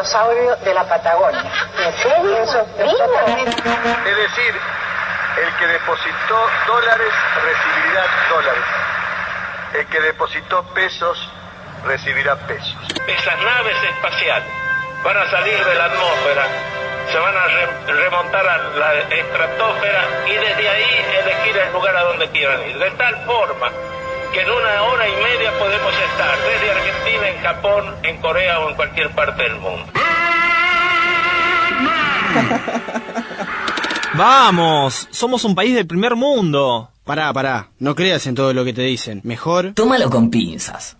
dinosaurio de la Patagonia. ¿En serio? Eso es totalmente... Es decir, el que depositó dólares recibirá dólares. El que depositó pesos recibirá pesos. Esas naves espaciales van a salir de la atmósfera, se van a remontar a la estratosfera y desde ahí elegir el lugar a donde quieran ir. De tal forma que en 1 hora y media podemos estar desde Argentina, en Japón, en Corea o en cualquier parte del mundo. ¡Vamos! Somos un país del primer mundo. Pará, no creas en todo lo que te dicen. Mejor... Tómalo con pinzas.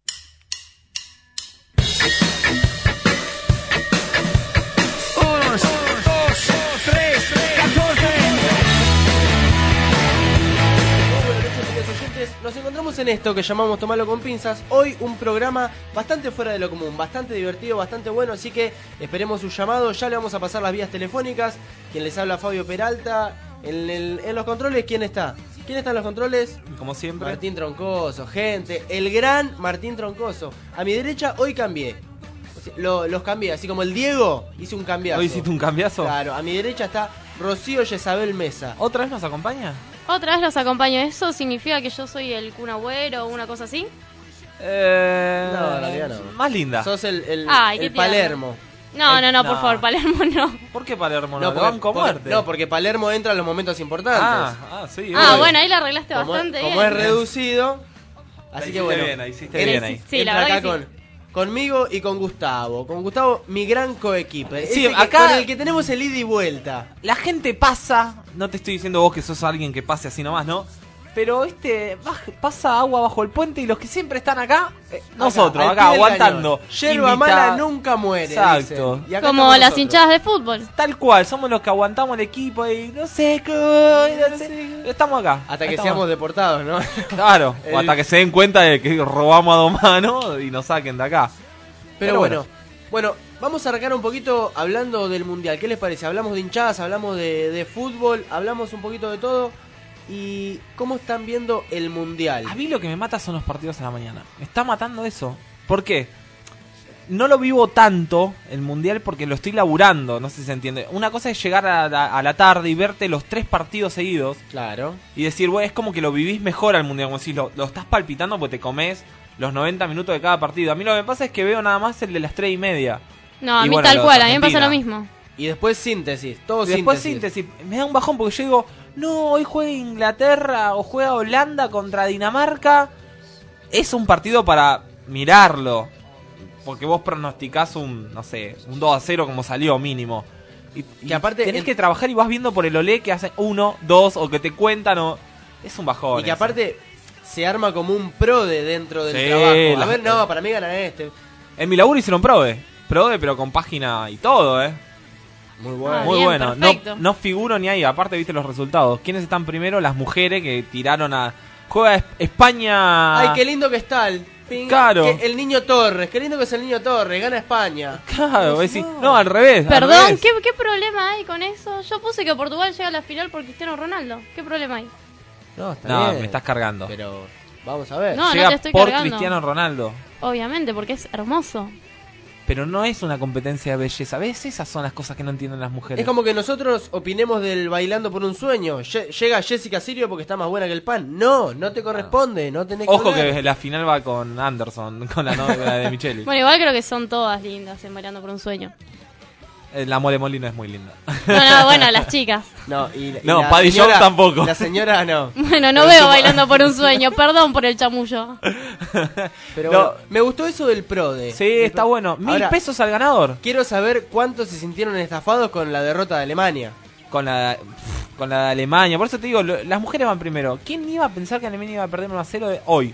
Nos encontramos en esto que llamamos Tomarlo con Pinzas. Hoy un programa bastante fuera de lo común, bastante divertido, bastante bueno, así que esperemos su llamado. Ya le vamos a pasar las vías telefónicas. Quien les habla, Fabio Peralta. En los controles, ¿quién está? ¿Quién está en los controles? Como siempre. Martín Troncoso, gente, el gran Martín Troncoso. A mi derecha hoy cambié. Los cambié, así como el Diego hice un cambiazo. ¿Hoy hiciste un cambiazo? Claro, a mi derecha está Rocío Yesabel Mesa. ¿Otra vez nos acompaña? Otra vez los acompaño. ¿Eso significa que yo soy el Kun Agüero o una cosa así? No, en realidad no. Más linda. Sos el qué Palermo. No, por favor, Palermo no. ¿Por qué Palermo No, no? Banco muerte. No, porque Palermo entra en los momentos importantes. Sí. Bueno, ahí la arreglaste bastante bien. Como es reducido. Así que bueno. Hiciste bien ahí. Sí, la entra verdad acá que sí. conmigo y con Gustavo. Con Gustavo, mi gran coequiper. Sí, acá con el que tenemos el ida y vuelta. La gente pasa, no te estoy diciendo vos que sos alguien que pase así nomás, ¿no? Pero pasa agua bajo el puente y los que siempre están acá, nosotros, acá aguantando. Yerba mala nunca muere. Exacto. Dicen. Y acá como estamos las nosotros. hinchadas de fútbol. Tal cual, somos los que aguantamos el equipo y no sé, estamos acá. Hasta que estamos seamos deportados, ¿no? Claro, o hasta que se den cuenta de que robamos a dos manos y nos saquen de acá. Pero bueno, vamos a arrancar un poquito hablando del Mundial. ¿Qué les parece? Hablamos de hinchadas, hablamos de fútbol, hablamos un poquito de todo. ¿Y cómo están viendo el Mundial? A mí lo que me mata son los partidos a la mañana. Me está matando eso. ¿Por qué? No lo vivo tanto el Mundial porque lo estoy laburando, no sé si se entiende. Una cosa es llegar a la tarde y verte los 3 partidos seguidos. Claro. Y decir, bueno, es como que lo vivís mejor al Mundial. Como si lo estás palpitando porque te comés los 90 minutos de cada partido. A mí lo que me pasa es que veo nada más el de las 3:30. No, a mí tal cual, a mí me pasa lo mismo. Y después síntesis, todo y después síntesis. Me da un bajón porque yo digo, no, hoy juega Inglaterra o juega Holanda contra Dinamarca. Es un partido para mirarlo. Porque vos pronosticás un 2-0 como salió mínimo. Y que aparte tenés que trabajar y vas viendo por el olé que hacen 1, 2 o que te cuentan o... Es un bajón. Y que aparte se arma como un prode dentro del trabajo. A ver, no, para mí ganan este. En mi laburo hicieron prode, pero con página y todo, Muy bueno. Muy bien, bueno. perfecto. No figuro ni ahí. Aparte, viste los resultados. ¿Quiénes están primero? Las mujeres que tiraron a... Juega España... Ay, qué lindo que está el... Claro. El niño Torres. Qué lindo que es el niño Torres. Gana España. Claro, no, al revés. Perdón, al revés. ¿qué problema hay con eso? Yo puse que Portugal llega a la final por Cristiano Ronaldo. ¿Qué problema hay? No, está No, bien. me estás cargando. Pero vamos a ver. No, llega te estoy por cargando. Cristiano Ronaldo. Obviamente, porque es hermoso. Pero no es una competencia de belleza. ¿Ves? Esas son las cosas que no entienden las mujeres. Es como que nosotros opinemos del Bailando por un Sueño. Llega Jessica Sirio porque está más buena que el pan. No te corresponde, no tenés Ojo que ver. que la final va con Anderson, con la novia de Micheli. Bueno, igual creo que son todas lindas en Bailando por un Sueño. La Mole Molina es muy linda. No, bueno, las chicas. No, No, Paddy Jones tampoco. La señora no. Bueno, no veo Bailando por un Sueño. Perdón por el chamullo. Pero No. bueno, me gustó eso del PRODE. Sí, está bueno. Ahora, 1.000 pesos al ganador. Quiero saber cuántos se sintieron estafados con la derrota de Alemania. Con la de Alemania. Por eso te digo, las mujeres van primero. ¿Quién iba a pensar que Alemania iba a perder 1-0 de hoy?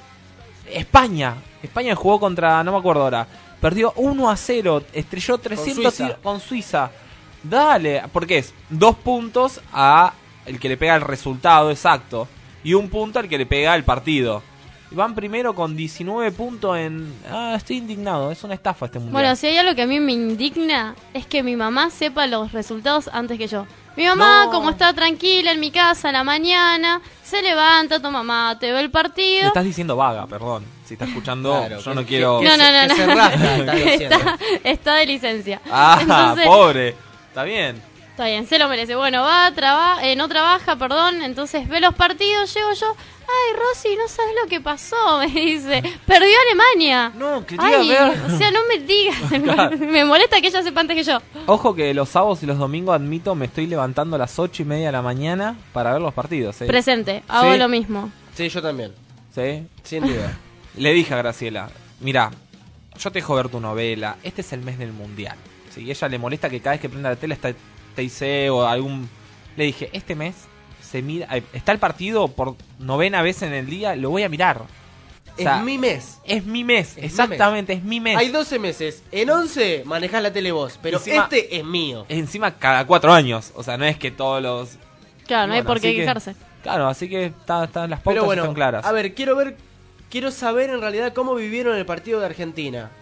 España jugó contra, no me acuerdo ahora. Perdió 1-0, estrelló 300 tiros con Suiza. Dale, porque es 2 puntos a el que le pega el resultado exacto y 1 punto al que le pega el partido. Y van primero con 19 puntos en... estoy indignado, es una estafa este mundial. Bueno, si hay algo que a mí me indigna es que mi mamá sepa los resultados antes que yo. Mi mamá, No. como está tranquila en mi casa a la mañana, se levanta, toma mate, ve el Le partido. estás diciendo vaga, perdón. Si está escuchando, Claro, yo que- no quiero... que- No, no, no, que no. se rasca, está diciendo. Está de licencia. Ah, Entonces, pobre. Está bien. está bien, se lo merece. Bueno, no trabaja, perdón, entonces ve los partidos, llego yo. Ay, Rosy, no sabes lo que pasó, me dice. Perdió Alemania. No, quería Ay, ver. o sea, no me digas. Claro. Me molesta que ella sepa antes que yo. Ojo que los sábados y los domingos, admito, me estoy levantando a las 8:30 de la mañana para ver los partidos. ¿Eh? Presente, hago Sí. lo mismo. Sí, yo también, ¿Sí? sin duda. Le dije a Graciela, mira, yo te dejo ver tu novela, este es el mes del mundial. Si ella le molesta que cada vez que prenda la tele está TIC o algún... Le dije, este mes se mira, está el partido por 9ª vez en el día, lo voy a mirar. O sea, Es mi mes. es mi mes, mi exactamente, es mi mes. Hay 12 meses. En 11 manejás la tele vos, pero Encima- este es mío. Encima cada 4 años, o sea, no es que todos los... Claro, no hay Bueno, por qué así que- quejarse. Claro, así que las pautas Pero bueno, están claras. a ver, quiero saber en realidad cómo vivieron el partido de Argentina.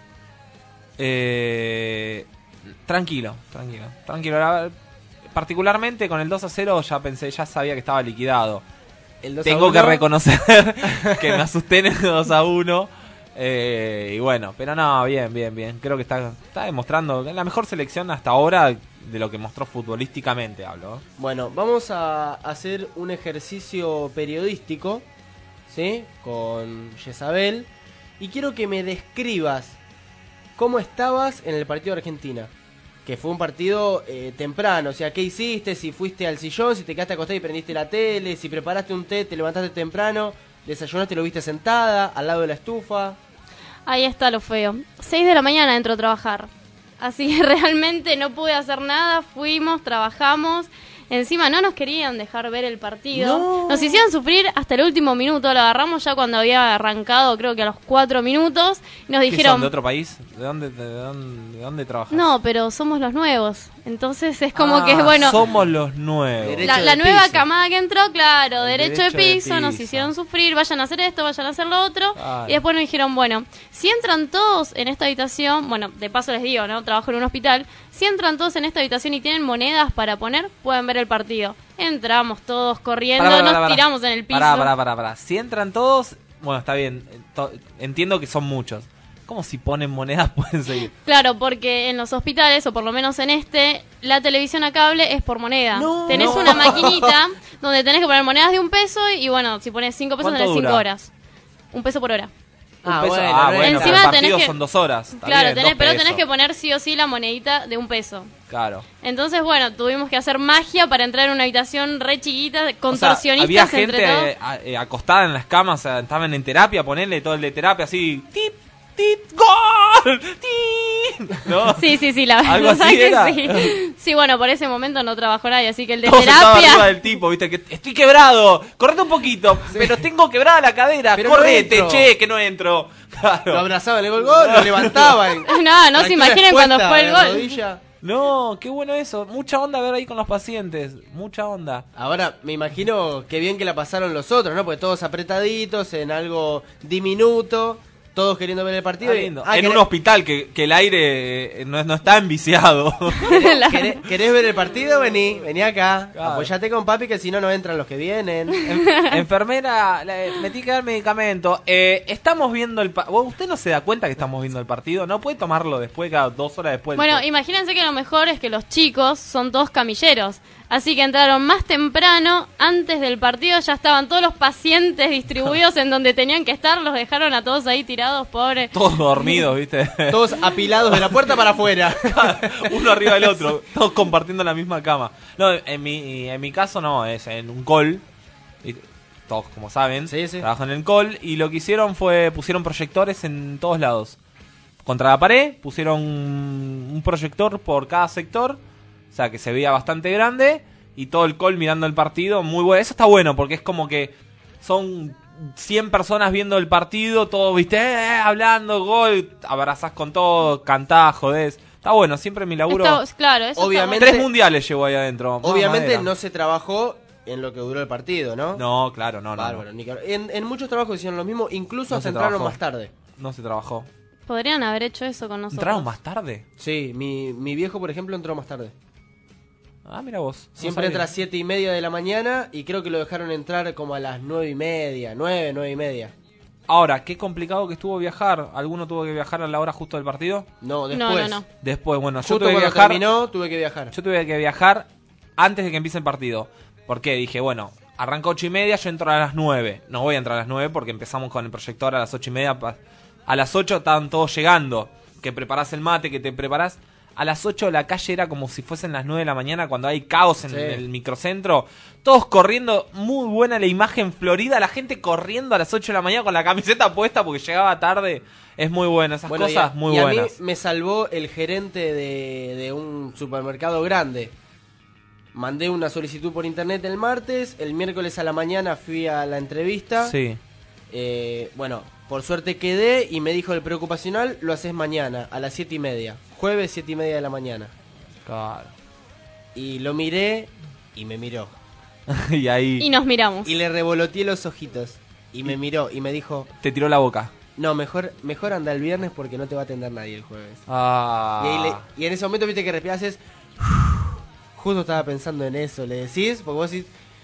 Tranquilo. Particularmente con el 2-0 ya sabía que estaba liquidado. El 2-1. Tengo que reconocer que me asusté en el 2-1. Y bueno, pero no, bien. Creo que está demostrando la mejor selección hasta ahora de lo que mostró futbolísticamente, hablo. Bueno, vamos a hacer un ejercicio periodístico, ¿sí? Con Jezabel. Y quiero que me describas cómo estabas en el partido de Argentina. Que fue un partido temprano, o sea, ¿qué hiciste? Si fuiste al sillón, si te quedaste acostada y prendiste la tele, si preparaste un té, te levantaste temprano, desayunaste, lo viste sentada, al lado de la estufa. Ahí está lo feo. 6 de la mañana entro a trabajar. Así que realmente no pude hacer nada. Fuimos, trabajamos. Encima no nos querían dejar ver el partido. No. Nos hicieron sufrir hasta el último minuto. Lo agarramos ya cuando había arrancado, creo que a los 4 minutos. Y nos ¿Qué dijeron... son, de otro país? ¿De dónde trabajas? No, pero somos los nuevos. Entonces es como que, bueno, Somos los nuevos. Derecho la de nueva piso. camada que entró, claro, El derecho de piso, nos piso. hicieron sufrir, vayan a hacer esto, vayan a hacer lo otro. Claro. Y después nos dijeron, bueno, si entran todos en esta habitación, bueno, de paso les digo, ¿no? Trabajo en un hospital. Si entran todos en esta habitación y tienen monedas para poner, pueden ver el partido. Entramos todos corriendo, nos tiramos en el piso. Pará. Si entran todos, bueno, está bien. Entiendo que son muchos. ¿Cómo si ponen monedas pueden seguir? Claro, porque en los hospitales, o por lo menos en este, la televisión a cable es por moneda. No. Tenés una maquinita donde tenés que poner monedas de 1 peso y bueno, si pones 5 pesos ¿Cuánto tenés 5 dura? horas. 1 peso por hora. Ah, Un peso. bueno, Bueno, bueno. Encima pero el tenés partido que- son 2 horas. Está Claro, bien, 2 pero tenés pesos. que poner sí o sí la monedita de 1 peso. Claro. Entonces, bueno, tuvimos que hacer magia para entrar en una habitación re chiquita, O sea, contorsionistas había gente entre todos. acostada en las camas, o sea, estaban en terapia, ponerle todo el de terapia así, tip, gol, tip, ¿no? Sí, la ¿Algo verdad así que era? sí. Sí, bueno, por ese momento no trabajó nadie, así que el de Todo sentado arriba terapia... del tipo, viste, que estoy quebrado, correte un poquito, pero tengo quebrada la cadera, Pero no correte, entro. che, que no entro. Claro. Lo abrazaban el gol, lo levantaban. No se imaginen cuando fue el gol. Rodilla. No, qué bueno eso, mucha onda ver ahí con los pacientes, mucha onda. Ahora me imagino que bien que la pasaron los otros, ¿no? Porque todos apretaditos, en algo diminuto, todos queriendo ver el partido. Está y- lindo. Ah, En ¿querés- un hospital que el aire no está enviciado. ¿Querés ver el partido? Vení acá. Claro. Apoyate con papi, que si no, no entran los que vienen. Enfermera, me tiene que dar medicamento. Estamos viendo el partido. ¿Usted no se da cuenta que estamos viendo el partido? ¿No puede tomarlo después, cada 2 horas después? Bueno, imagínense que lo mejor es que los chicos son todos camilleros. Así que entraron más temprano, antes del partido ya estaban todos los pacientes distribuidos en donde tenían que estar, los dejaron a todos ahí tirados, pobres. Todos dormidos, ¿viste? Todos apilados de la puerta para afuera. Uno arriba del otro, todos compartiendo la misma cama. No, en mi caso no, es en un call. Y todos, como saben, Sí. trabajan en el call. Y lo que hicieron fue, pusieron proyectores en todos lados. Contra la pared, pusieron un proyector por cada sector. O sea, que se veía bastante grande. Y todo el call mirando el partido, muy bueno. Eso está bueno, porque es como que son 100 personas viendo el partido, todos, viste, hablando, gol, abrazás con todo, cantás, jodés. Está bueno, siempre mi laburo. Claro, eso Obviamente- 3 mundiales llevo ahí adentro. Obviamente Madera. no se trabajó en lo que duró el partido, ¿no? No, claro, no. Bárbaro, ni que hablar. En muchos trabajos hicieron lo mismo, incluso No hasta se entraron trabajó. más tarde. No se trabajó. está bueno. Podrían haber hecho eso con nosotros. ¿Entraron más tarde? Sí, mi viejo, por ejemplo, entró más tarde. Ah, mira vos. no Siempre sabía. entra a 7:30 de la mañana y creo que lo dejaron entrar como a las 9:30, 9:30. Ahora, qué complicado que estuvo viajar. ¿Alguno tuvo que viajar a la hora justo del partido? No, después. No. Después, bueno, yo Justo tuve que cuando viajar. terminó, tuve que viajar. Yo tuve que viajar antes de que empiece el partido. ¿Por qué? Dije, bueno, arranca 8:30, yo entro a las 9. No voy a entrar a las 9 porque empezamos con el proyector a las 8:30. A las 8 estaban todos llegando. Que preparás el mate, que te preparás. A las 8 la calle era como si fuesen las 9 de la mañana cuando hay caos en Sí. el microcentro. Todos corriendo, muy buena la imagen florida. La gente corriendo a las 8 de la mañana con la camiseta puesta porque llegaba tarde. Es muy bueno, esas Bueno, cosas muy y buenas. a mí me salvó el gerente de un supermercado grande. Mandé una solicitud por internet el martes, el miércoles a la mañana fui a la entrevista. Sí. Bueno, por suerte quedé y me dijo el preocupacional, lo haces mañana a las 7:30. Jueves 7:30 de la mañana. Claro. Y lo miré y me miró. Y ahí Y nos miramos. Y le revoloteé los ojitos. Y me miró y me dijo, te tiró la boca. no, mejor anda el viernes porque no te va a atender nadie el jueves. Ah. Y, y en ese momento viste que respirás, haces... Justo estaba pensando en eso, le decís, porque vos decís...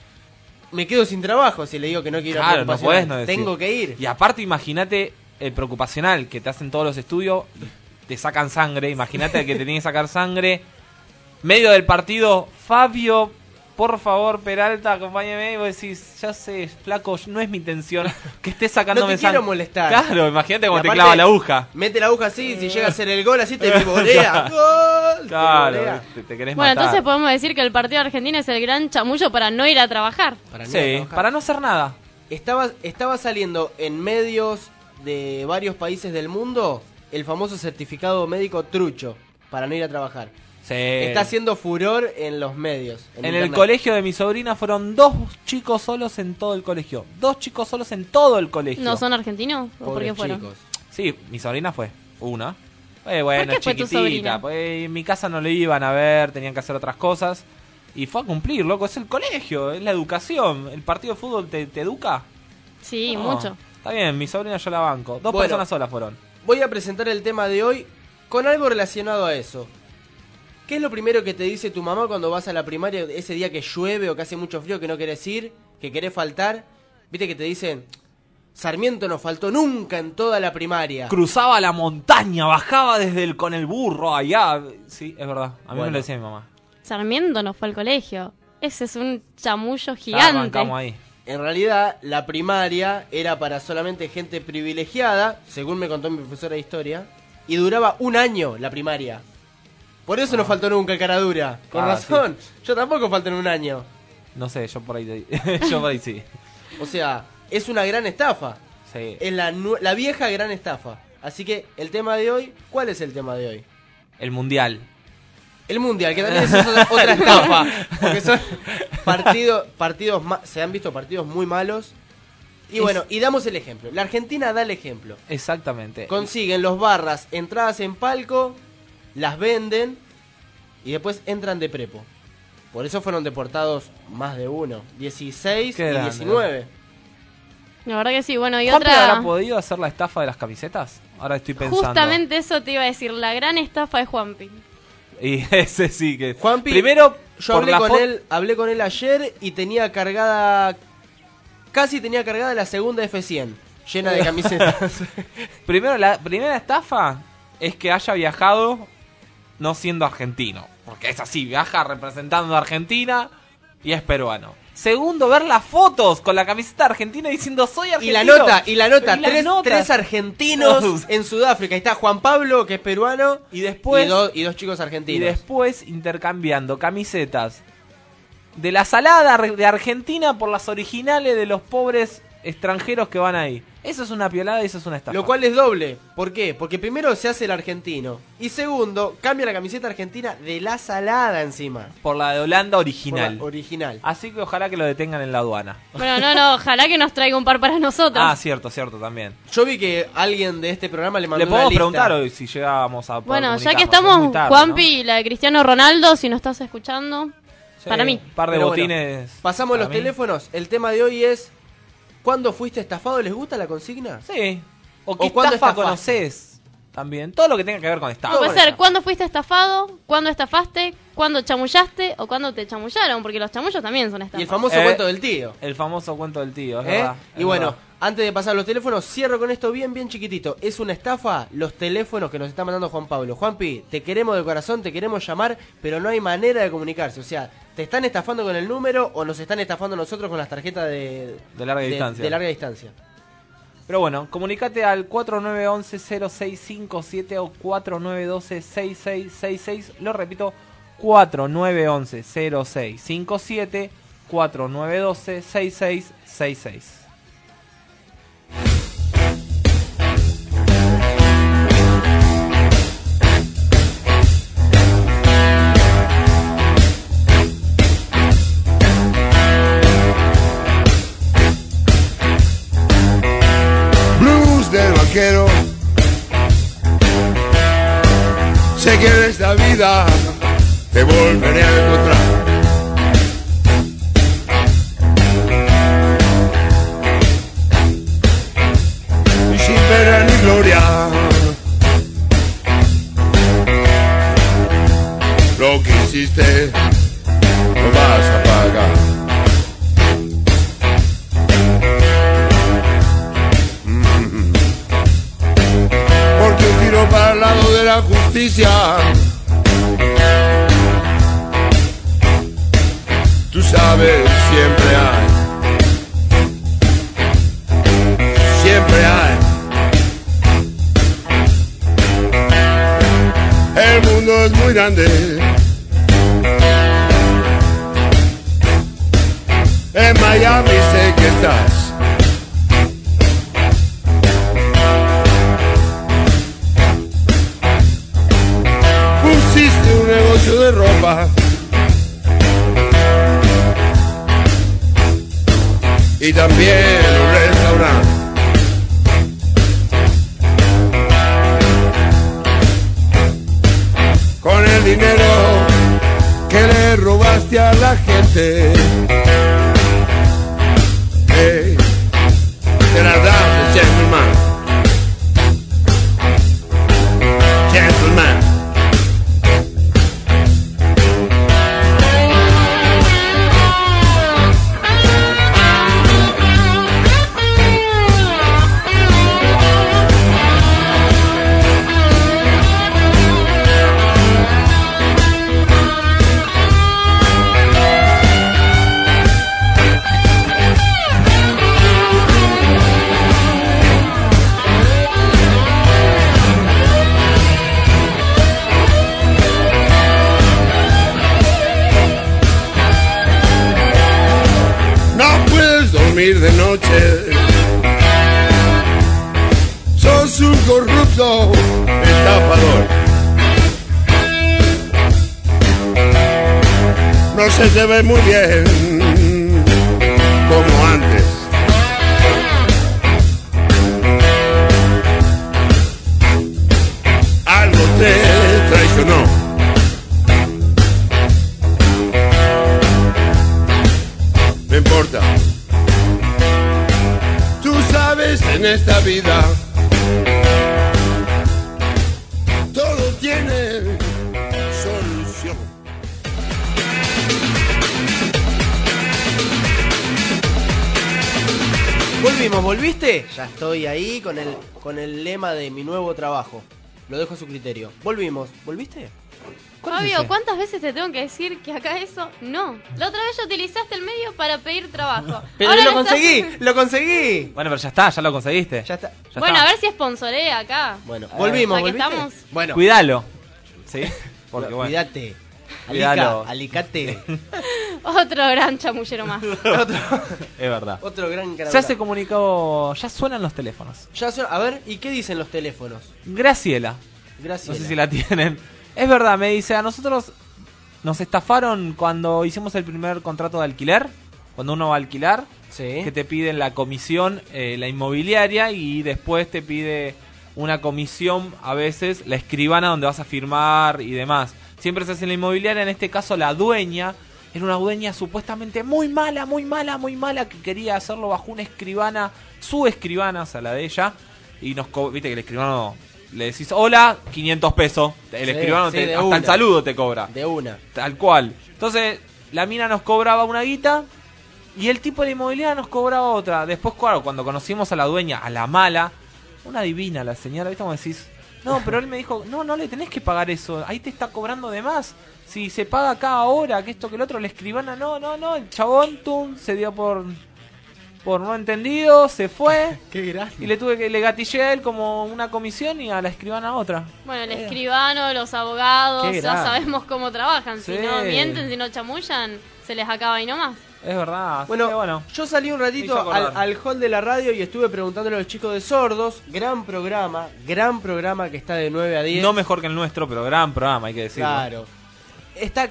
Me quedo sin trabajo si le digo que no quiero ir a Claro, no preocupacional. podés no decir. Tengo que ir. Y aparte, imagínate el preocupacional que te hacen todos los estudios, te sacan sangre. Imagínate que te tienen que sacar sangre. Medio del partido, Fabio, por favor, Peralta, acompáñame. Y vos decís, ya sé, flaco, no es mi intención que estés sacándome No te sangre. quiero molestar. Claro, imagínate cómo Y te aparte, clava la aguja. Mete la aguja así, si llega a ser el gol así te vivorea. ¡Gol! Te Claro, vivorea. te querés Bueno, matar. entonces podemos decir que el partido de Argentina es el gran chamullo para no ir a trabajar. Para no Sí, trabajar. para no hacer nada. Estaba saliendo en medios de varios países del mundo el famoso certificado médico trucho para no ir a trabajar. Sí. Está haciendo furor en los medios. En el internet. colegio de mi sobrina fueron 2 chicos solos en todo el colegio. 2 chicos solos en todo el colegio. ¿No son argentinos? ¿O por Pobres qué fueron? chicos. Sí, mi sobrina fue una. Bueno, ¿Por qué fue tu chiquitita. sobrina? Pues en mi casa no le iban a ver, tenían que hacer otras cosas. Y fue a cumplir, loco. Es el colegio, es la educación. ¿El partido de fútbol te educa? Sí, No, mucho. Está bien, mi sobrina yo la banco. 2 Bueno. personas solas fueron. Voy a presentar el tema de hoy con algo relacionado a eso. ¿Qué es lo primero que te dice tu mamá cuando vas a la primaria ese día que llueve o que hace mucho frío, que no querés ir, que querés faltar? Viste que te dicen, Sarmiento no faltó nunca en toda la primaria. Cruzaba la montaña, bajaba con el burro allá. Sí, es verdad. A mí Bueno. me lo decía mi mamá. Sarmiento no fue al colegio. Ese es un chamullo Ya gigante. arrancamos ahí. En realidad, la primaria era para solamente gente privilegiada, según me contó mi profesora de historia, y duraba 1 año la primaria. Por eso no faltó nunca el caradura. Con Ah, razón. Yo tampoco falté en 1 año. No sé, yo por ahí, yo por ahí sí. O sea, es una gran estafa. Sí. Es la vieja gran estafa. Así que el tema de hoy, ¿cuál es el tema de hoy? El mundial. El mundial, que también es otra estafa. Porque son se han visto partidos muy malos. Y bueno, y damos el ejemplo. La Argentina da el ejemplo. Exactamente. Consiguen los barras entradas en palco, las venden y después entran de prepo. Por eso fueron deportados más de uno, 16 Qué y grande, 19. La verdad que sí. Bueno, y ¿Juanpi otra... habrá podido hacer la estafa de las camisetas? Ahora estoy pensando. Justamente eso te iba a decir. La gran estafa de Juanpi. Y ese sí que... Juanpi, Primero, yo por la hablé con él ayer y casi tenía cargada la segunda F100, llena de camisetas. Primero, la primera estafa es que haya viajado no siendo argentino. Porque es así, viaja representando a Argentina y es peruano. Segundo, ver las fotos con la camiseta argentina diciendo soy Y argentino. la nota, las notas. tres argentinos en Sudáfrica. Ahí está Juan Pablo, que es peruano, Y después... y dos chicos Y argentinos. después intercambiando camisetas de la salada de Argentina por las originales de los pobres extranjeros que van ahí. Eso es una piolada y eso es una estafa. Lo cual es doble. ¿Por qué? Porque primero se hace el argentino. Y segundo, cambia la camiseta argentina de la salada encima. Por la de Holanda Por original. la original. Así que ojalá que lo detengan en la aduana. Bueno, no, ojalá que nos traiga un par para nosotros. Ah, cierto, también. Yo vi que alguien de este programa le mandó Le podemos una lista. preguntar hoy si llegábamos a poder Bueno, ya que comunicarnos. Es muy estamos, tarde, Juanpi, la de Cristiano Ronaldo, si nos estás escuchando, ¿no? Sí, para mí. Un par de Pero bueno, botines. pasamos para los mí. teléfonos. El tema de hoy es ¿cuándo fuiste estafado? ¿Les gusta la consigna? Sí. ¿O qué ¿O cuándo estafa estafaste? conoces? también. Todo lo que tenga que ver con estafa. Puede ser cuándo fuiste estafado, cuándo estafaste, cuándo chamullaste o cuándo te chamullaron, porque los chamullos también son estafas. Y el famoso cuento del tío. El famoso cuento del tío, es ¿Eh? verdad. Y bueno, antes de pasar los teléfonos, cierro con esto bien chiquitito. ¿Es una estafa los teléfonos que nos está mandando Juan Pablo? Juanpi, te queremos de corazón, te queremos llamar, pero no hay manera de comunicarse. O sea, ¿te están estafando con el número o nos están estafando nosotros con las tarjetas de larga distancia? De larga distancia. Pero bueno, comunicate al 4911-0657 o 4912-6666. Lo repito, 4911-0657, 4912-6666. Del vaquero, sé que en esta vida te volveré a encontrar. Y sin pena ni gloria, lo que hiciste lo vas a pagar. Para el lado de la justicia, tú sabes, siempre hay. El mundo es muy grande, en Miami sé que estás. Pusiste un negocio de ropa y también un restaurante. Con el dinero que le robaste a la gente, hey, te la das, gentleman. Gentleman. De noche, sos un corrupto estafador. No se te ve muy bien como antes. Algo te traicionó. No importa. En esta vida todo tiene solución. ¿Volviste? Ya estoy ahí con el lema de mi nuevo trabajo. Lo dejo a su criterio. ¿Volviste? Fabio, ¿cuántas veces te tengo que decir que acá eso no? La otra vez ya utilizaste el medio para pedir trabajo. Pero ahora lo conseguí. Bueno, pero ya está, ya lo conseguiste. Ya está. Bueno, a ver si sponsorea acá. Bueno, volvimos, ¿volviste? Estamos. Bueno. Cuídalo. ¿Sí? Porque bueno. Cuídate. Cuídalo. Alicate. Otro gran chamullero más. Es verdad. Otro gran Ya se comunicó, ya suenan los teléfonos. A ver, ¿y qué dicen los teléfonos? Graciela. No sé si la tienen. Es verdad, me dice, a nosotros nos estafaron cuando hicimos el primer contrato de alquiler. Cuando uno va a alquilar, sí, que te piden la comisión, la inmobiliaria, y después te pide una comisión, a veces, la escribana donde vas a firmar y demás. Siempre se hace en la inmobiliaria, en este caso la dueña, era una dueña supuestamente muy mala, que quería hacerlo bajo una escribana, su escribana, o sea, la de ella, y viste que el escribano le decís hola, 500 pesos. El Sí, escribano sí, te- de hasta una. el saludo te cobra. De una. Tal cual. Entonces, la mina nos cobraba una guita y el tipo de inmobiliaria nos cobraba otra. Después, claro, cuando conocimos a la dueña, a la mala, una divina la señora, ¿viste? Como decís, no, pero él me dijo, no le tenés que pagar eso, ahí te está cobrando de más. Si se paga acá ahora, que esto, que el otro, la escribana, no, el chabón, tum, se dio por no entendido, se fue. Qué grande. Y le gatillé a él como una comisión y a la escribana otra. Bueno, el escribano, los abogados, Qué ya grande. sabemos cómo trabajan. Sí. Si no mienten, si no chamullan, se les acaba ahí nomás. Es verdad. Así Bueno, que bueno. yo salí un Me ratito hizo acordar. al hall de la radio y estuve preguntándole a los chicos de Sordos. Gran programa que está de 9 a 10. No mejor que el nuestro, pero gran programa, hay que decirlo. Claro. Está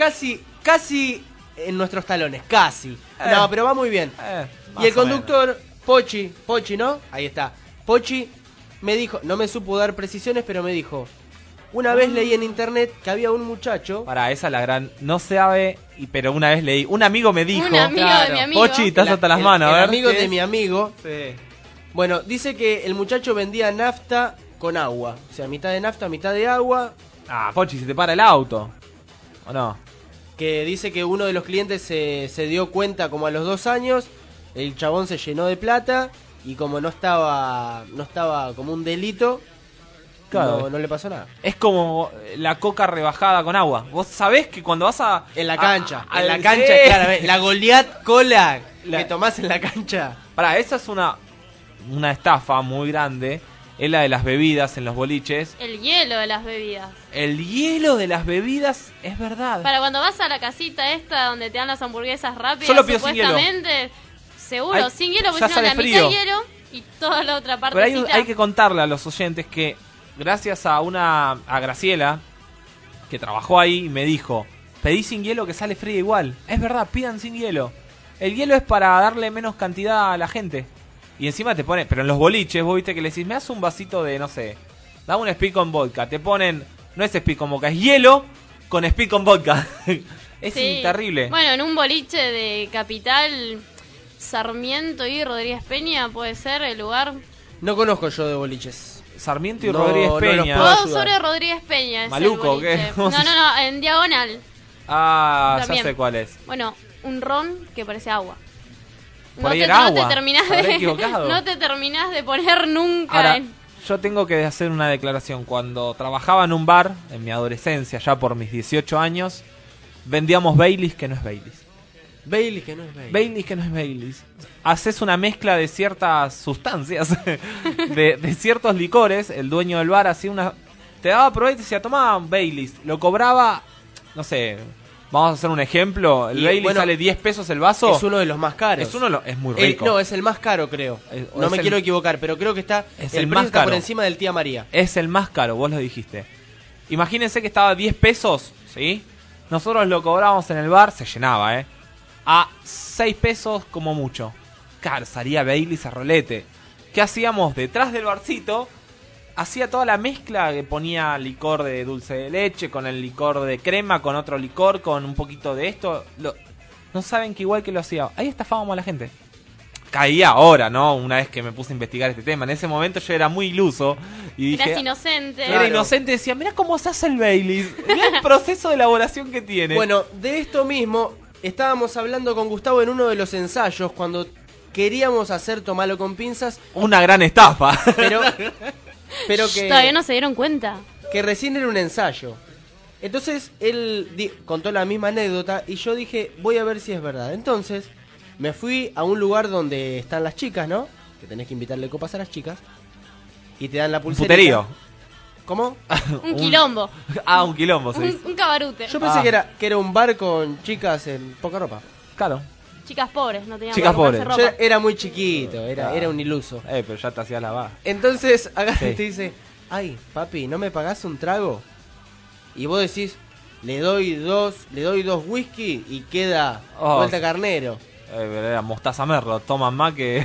casi en nuestros talones, casi. No, pero va muy bien. Más Y el o menos. conductor, Pochi, ¿no? Ahí está. Pochi me dijo, no me supo dar precisiones, pero me dijo, una vez leí en internet que había un muchacho... Para esa la gran... No se sabe, pero una vez leí... Un amigo me dijo... Un amigo de mi amigo. Pochi, estás hasta las manos, a el ver. amigo ¿qué de es? mi amigo. Sí. Bueno, dice que el muchacho vendía nafta con agua. O sea, mitad de nafta, mitad de agua. Ah, Pochi, se te para el auto. ¿O no? Que dice que uno de los clientes se dio cuenta como a los 2 años. El chabón se llenó de plata. Y como no estaba como un delito, Claro. no le pasó nada. Es como la coca rebajada con agua. Vos sabés que cuando vas a... En la cancha, a- en la al- cancha, sí. claramente. La Goliath Cola La- que tomás en la cancha. Pará, esa es una estafa muy grande. Es la de las bebidas en los boliches. El hielo de las bebidas. El hielo de las bebidas, es verdad. Para cuando vas a la casita esta donde te dan las hamburguesas rápidas, Yo lo pido sin hielo. supuestamente, seguro, Ay, sin hielo, ya pusieron sale la frío. mitad hielo y toda la otra parte. Pero hay que contarle a los oyentes que gracias a Graciela, que trabajó ahí, me dijo, pedí sin hielo que sale fría igual. Es verdad, pidan sin hielo. El hielo es para darle menos cantidad a la gente. Y encima te pone, pero en los boliches, vos viste que le decís, me das un vasito de, no sé, dame un speed con vodka. Te ponen, no es speed con vodka, es hielo con speed con vodka. Es Sí. terrible. Bueno, en un boliche de Capital, Sarmiento y Rodríguez Peña, puede ser el lugar. No conozco yo de boliches. Sarmiento y No, Rodríguez no los Peña. puedo Todo ayudar. sobre Rodríguez Peña. Es Maluco, el boliche. ¿qué? ¿Cómo se No, en diagonal. Ah, También. ya sé cuál es. Bueno, un ron que parece agua. Por ahí era no agua. te terminás Me habré de, equivocado. no te terminás de poner nunca Ahora, en... yo tengo que hacer una declaración. Cuando trabajaba en un bar, en mi adolescencia, ya por mis 18 años, vendíamos Baileys que no es Baileys. Baileys que no es Baileys. Baileys que no es Baileys. Haces una mezcla de ciertas sustancias, de ciertos licores. El dueño del bar hacía una... Te daba a probar y te decía, tomá Baileys. Lo cobraba, no sé, vamos a hacer un ejemplo. El Y, Baileys bueno, sale 10 pesos el vaso. Es uno de los más caros. Es muy rico. No, es el más caro, creo. O No es me el- quiero equivocar, pero creo que está Es el el precio más está por caro. encima del Tía María. Es el más caro, vos lo dijiste. Imagínense que estaba a 10 pesos, ¿sí? Nosotros lo cobrábamos en el bar, se llenaba, a 6 pesos como mucho. Claro, salía Baileys a rolete. ¿Qué hacíamos? Detrás del barcito, hacía toda la mezcla que ponía licor de dulce de leche, con el licor de crema, con otro licor, con un poquito de esto. No saben que igual que lo hacía. Ahí estafábamos a la gente. Caía ahora, ¿no? Una vez que me puse a investigar este tema. En ese momento yo era muy iluso y dije... Eras inocente. Era inocente y decía, mira cómo se hace el Baileys. Mira el proceso de elaboración que tiene. Bueno, de esto mismo estábamos hablando con Gustavo en uno de los ensayos cuando queríamos hacer Tomalo con pinzas, Una gran estafa. pero que Todavía no se dieron cuenta. que recién era un ensayo. Entonces él contó la misma anécdota y yo dije, voy a ver si es verdad. Entonces me fui a un lugar donde están las chicas, ¿no? Que tenés que invitarle copas a las chicas y te dan la Un pulserita. puterío. ¿Cómo? Un quilombo. Ah, un quilombo, sí. Un cabarute. Yo pensé Ah. que era un bar con chicas en poca ropa. Claro. Chicas pobres, no tenían Chicas para comprarse pobres. ropa. Yo era muy chiquito, Ah. era un iluso. Pero ya te hacías la va. Entonces agarra Sí. y te dice, ay, papi, ¿no me pagás un trago? Y vos decís, le doy dos whisky y queda Oh. vuelta carnero. Pero era mostaza merlo. Toman más que...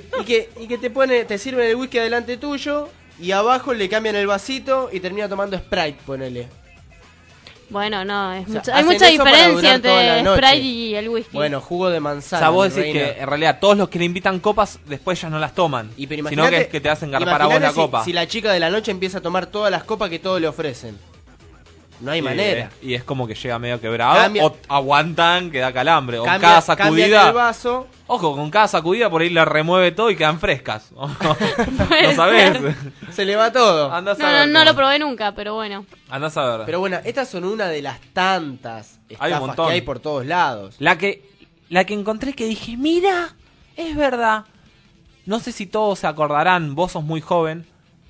Y que te sirven el whisky adelante tuyo y abajo le cambian el vasito y termina tomando Sprite, ponele. Bueno, no, O sea, hay hacen mucha eso para diferencia durar toda la entre noche. Sprite y el whisky. Bueno, jugo de O manzana. sea, vos mi decís reina. que en realidad todos los que le invitan copas después ya no las toman. Pero Sino que es que te hacen garpar a vos la imaginate copa. si la chica de la noche empieza a tomar todas las copas que todos le ofrecen. No hay Sí, manera. Y es como que llega medio quebrado. Cambia- O aguantan, que da calambre. O Cambia- cada cambian sacudida. el vaso. Ojo, con cada sacudida por ahí le remueve todo y quedan frescas. Puede No sabés. ser. Se le va todo. Andás a No, ver. no lo probé nunca, pero bueno. Andás a ver. Pero bueno, estas son una de las tantas Hay un estafas montón. que hay por todos lados. La que encontré que dije, mira, es verdad. No sé si todos se acordarán, vos sos muy joven.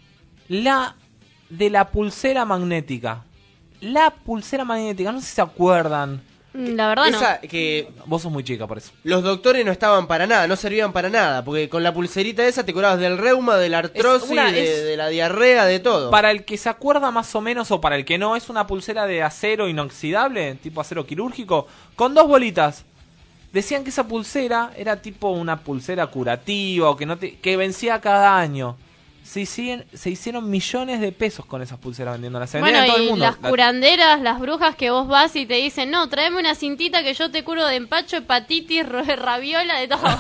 La de la pulsera magnética. La pulsera magnética, no sé si se acuerdan. La verdad Esa que Vos sos muy chica por eso. los doctores no estaban para nada, no servían para nada, porque con la pulserita esa te curabas del reuma, de la artrosis, es- de la diarrea, de todo. Para el que se acuerda más o menos, o para el que no, es una pulsera de acero inoxidable, tipo acero quirúrgico, con 2 bolitas. Decían que esa pulsera era tipo una pulsera curativa, o que vencía cada año. Se hicieron millones de pesos con esas pulseras vendiéndolas. Se vendían Bueno, en todo el y mundo. las curanderas, las brujas que vos vas y te dicen, no, tráeme una cintita que yo te curo de empacho, hepatitis, rabiola, de todo.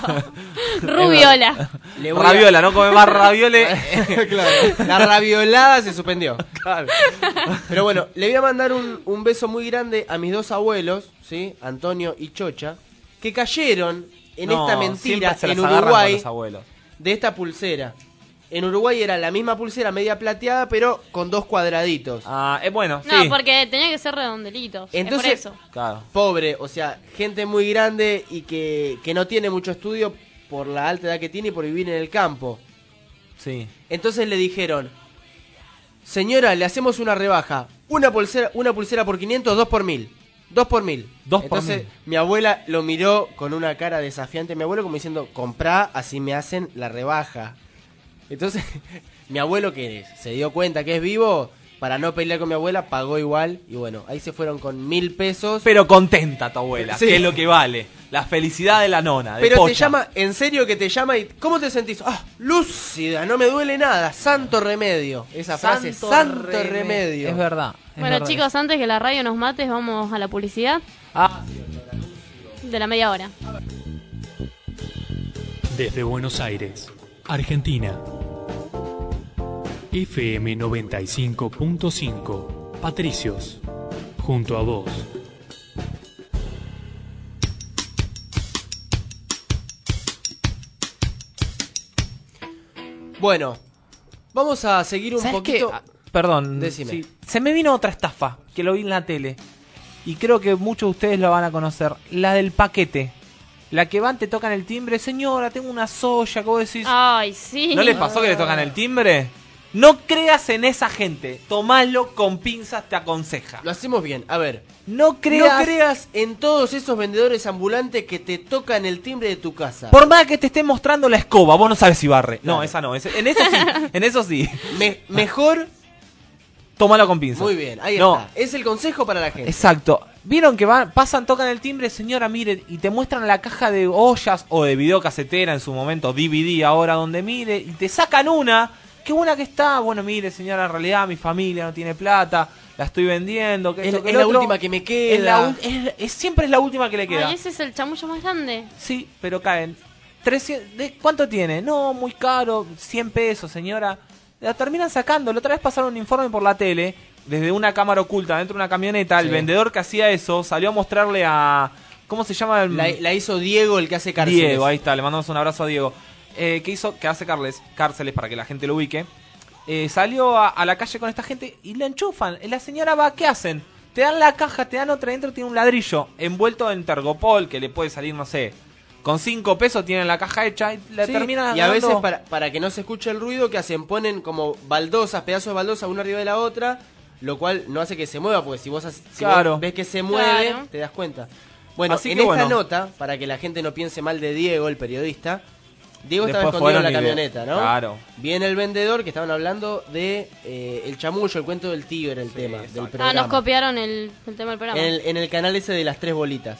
Rubiola. Le voy a- Raviola, no come más raviole. Claro, la raviolada se suspendió. Claro. Pero bueno, le voy a mandar un beso muy grande a mis dos abuelos, ¿sí? Antonio y Chocha, que cayeron en No, esta siempre mentira se las en agarran con Uruguay los abuelos. de esta pulsera. En Uruguay era la misma pulsera media plateada, pero con 2 cuadraditos. Ah, es bueno, No, sí. porque tenía que ser redondelitos. Entonces- Es por eso. Claro. Pobre, o sea, gente muy grande y que no tiene mucho estudio por la alta edad que tiene y por vivir en el campo. Sí. Entonces le dijeron, señora, le hacemos una rebaja. Una pulsera por 500, 2 por 1000. 2 por 1000. 2 por Entonces 1000. mi abuela lo miró con una cara desafiante. Mi abuelo como diciendo, comprá, así me hacen la rebaja. Entonces mi abuelo, que se dio cuenta que es vivo, para no pelear con mi abuela, pagó igual. Y bueno, ahí se fueron con 1000 pesos. Pero contenta tu abuela, Sí. que es lo que vale. La felicidad de la nona, de Pero te Pocha. llama, en serio que te llama y ¿cómo te sentís? Ah, lúcida, no me duele nada, santo remedio. Esa frase, santo remedio. Es verdad. es Bueno, verdad. chicos, antes que la radio nos mates, vamos a la publicidad Ah, de la media hora. Desde Buenos Aires, Argentina. FM 95.5. Patricios. Junto a vos. Bueno, vamos a seguir un ¿sabes poquito. qué? Ah, perdón, Decime. sí. Se me vino otra estafa que lo vi en la tele. Y creo que muchos de ustedes la van a conocer. La del paquete. La que van, te tocan el timbre. Señora, tengo una soya. ¿Cómo decís? Ay, sí. ¿No les pasó que le tocan el timbre? No creas en esa gente. Tomalo con pinzas, te aconseja. Lo hacemos bien. A ver, No creas. no creas en todos esos vendedores ambulantes que te tocan el timbre de tu casa. Por más que te estén mostrando la escoba, vos no sabes si barre. Claro. No, esa no. En eso sí. En eso sí. Mejor, Tómalo con pinzas. muy bien, ahí No. está. Es el consejo para la gente. Exacto. Vieron que pasan, tocan el timbre, señora, mire, y te muestran la caja de ollas o de videocasetera en su momento, DVD ahora, donde mire, y te sacan una. Qué buena que está. Bueno, mire, señora, en realidad mi familia no tiene plata, la estoy vendiendo. Que Es, esto, que es lo la otro. última que me Es queda. siempre es la última que le queda. Ay, ese es el chamullo más grande. Sí, pero caen. 300, ¿cuánto tiene? No, muy caro, 100 pesos, señora. La terminan sacando. La otra vez pasaron un informe por la tele, desde una cámara oculta, dentro de una camioneta. Sí. El vendedor que hacía eso salió a mostrarle a... ¿Cómo se llama? La hizo Diego, el que hace cárceles. Diego, ahí está, le mandamos un abrazo a Diego. Que hace cárceles para que la gente lo ubique. Salió a la calle con esta gente y le enchufan. La señora va, ¿qué hacen? Te dan la caja, te dan otra dentro, tiene un ladrillo envuelto en tergopol que le puede salir, no sé, con 5 pesos tienen la caja hecha y la Sí, terminan y a dando- veces para que no se escuche el ruido, que hacen? Ponen como baldosas, pedazos de baldosa una arriba de la otra, lo cual no hace que se mueva, porque si vos Claro. ves que se mueve, Claro. te das cuenta. Bueno, Así en que esta bueno. nota, para que la gente no piense mal de Diego, el periodista, Diego estaba Después escondido en la fueron y camioneta, ¿no? claro. Viene el vendedor, que estaban hablando de el chamullo, el cuento del tío era el tema del exacto. programa. Ah, nos copiaron el tema del programa. En el canal ese de las 3 bolitas.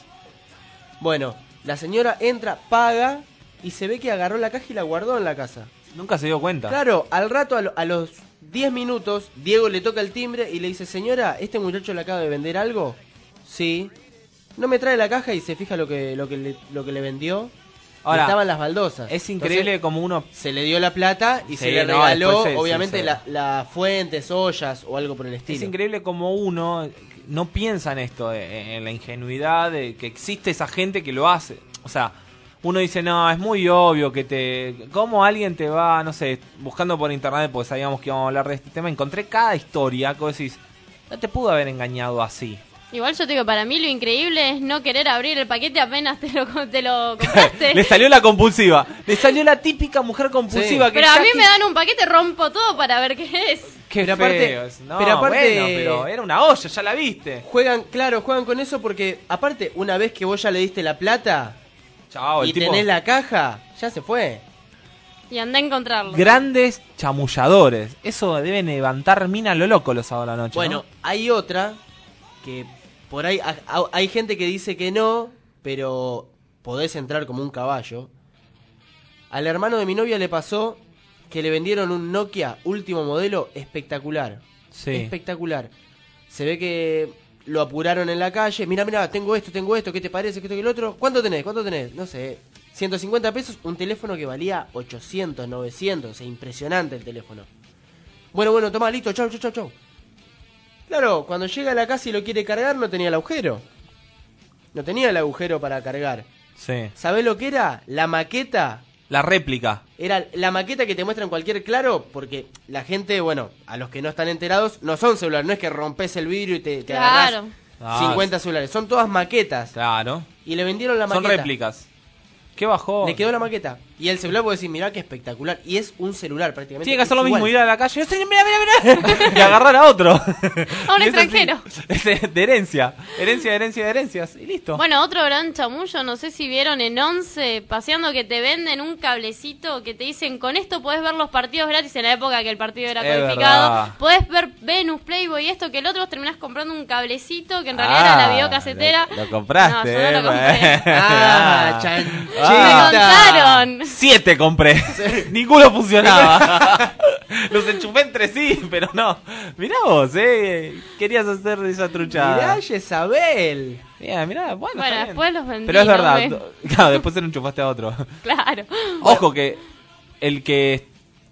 Bueno, la señora entra, paga y se ve que agarró la caja y la guardó en la casa. Nunca se dio cuenta. Claro, al rato, a los 10 minutos, Diego le toca el timbre y le dice, señora, ¿este muchacho le acaba de vender algo? Sí. No me trae la caja y se fija lo que le vendió. Ahora, estaban las baldosas. Es increíble. Entonces, como uno... Se le dio la plata y Sí, se le no, regaló, después obviamente, las fuentes, ollas o algo por el estilo. Es increíble como uno no piensa en esto, en la ingenuidad de que existe esa gente que lo hace. O sea, uno dice, no, es muy obvio que ¿cómo alguien te va, no sé, buscando por internet, porque sabíamos que íbamos a hablar de este tema, encontré cada historia que vos decís, no te pudo haber engañado así. Igual yo te digo, para mí lo increíble es no querer abrir el paquete apenas te lo compraste. Le salió la compulsiva. Le salió la típica mujer compulsiva. Sí. Que pero a mí me dan un paquete, rompo todo para ver qué es. Qué pero feo. aparte, No, pero aparte, bueno, pero era una olla, ya la viste. Juegan con eso porque, aparte, una vez que vos ya le diste la plata Chao, y tenés la caja, ya se fue. Y andá a encontrarlo. Grandes chamulladores. Eso deben levantar mina a lo loco los sábados a la noche. Bueno, ¿no? hay otra que por ahí hay gente que dice que no, pero podés entrar como un caballo. Al hermano de mi novia le pasó que le vendieron un Nokia último modelo espectacular. Sí. Espectacular. Se ve que lo apuraron en la calle. Mira, tengo esto, ¿qué te parece? ¿Qué esto, que el otro? ¿Cuánto tenés? No sé, 150 pesos, un teléfono que valía 800, 900, o sea, impresionante el teléfono. Bueno, toma, listo, chau. Claro, cuando llega a la casa y lo quiere cargar, no tenía el agujero. No tenía el agujero para cargar. Sí. ¿Sabés lo que era? La maqueta. La réplica. Era la maqueta que te muestra en cualquier claro, porque la gente, bueno, a los que no están enterados, no son celulares, no es que rompes el vidrio y te Claro. agarrás 50 celulares, son todas maquetas. Claro. Y le vendieron la Son maqueta. réplicas. ¿Qué bajó? Le quedó la maqueta. Y el celular puede decir, mirá qué espectacular. Y es un celular prácticamente. Tiene que hacer lo igual. mismo, ir a la calle, mira, y agarrar a otro. A un Y eso extranjero. sí, es de herencia. Herencias. Y listo. Bueno, otro gran chamullo, no sé si vieron en 11, paseando que te venden un cablecito que te dicen, con esto podés ver los partidos gratis en la época que el partido era Es codificado. verdad. Podés ver Venus, Playboy, esto que el otro, vos terminás comprando un cablecito que en realidad era la videocasetera. Lo compraste. No, yo no lo compré. Chanchita. Me contaron. 7 compré. Ninguno funcionaba. Los enchufé entre sí, pero no. Mirá vos, querías hacer esa truchada. Mirá, Jezabel. Mirá, bueno, Bueno, está bien. después los vendí. Pero es ¿no? verdad. Claro, después se lo enchufaste a otro. Claro. Ojo que el que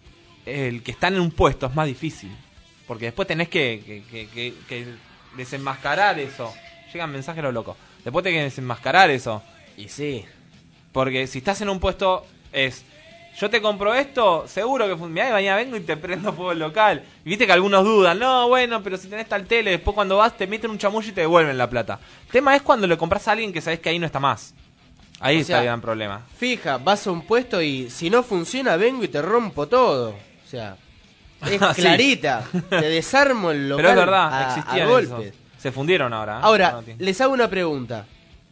está en un puesto es más difícil. Porque después tenés que desenmascarar eso. Llegan mensajes los locos. Después tenés que desenmascarar eso. Y sí. Porque si estás en un puesto es... Yo te compro esto, seguro que funciona. Mañana vengo y te prendo fuego el local. Y viste que algunos dudan. No, bueno, pero si tenés tal tele, después cuando vas te meten un chamullo y te devuelven la plata. El tema es cuando le compras a alguien que sabés que ahí no está más. Ahí O está sea, el gran problema. Fija, vas a un puesto y si no funciona, vengo y te rompo todo. O sea, es Sí. clarita. Te desarmo el local. Pero es verdad, a existían golpes. eso. Se fundieron ahora. Ahora, No, tío. les hago una pregunta.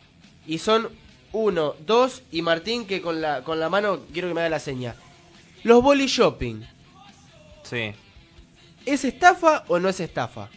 Y son 1, 2 y Martín que con la mano quiero que me haga la seña. Los boli shopping, Sí. ¿es estafa o no es estafa?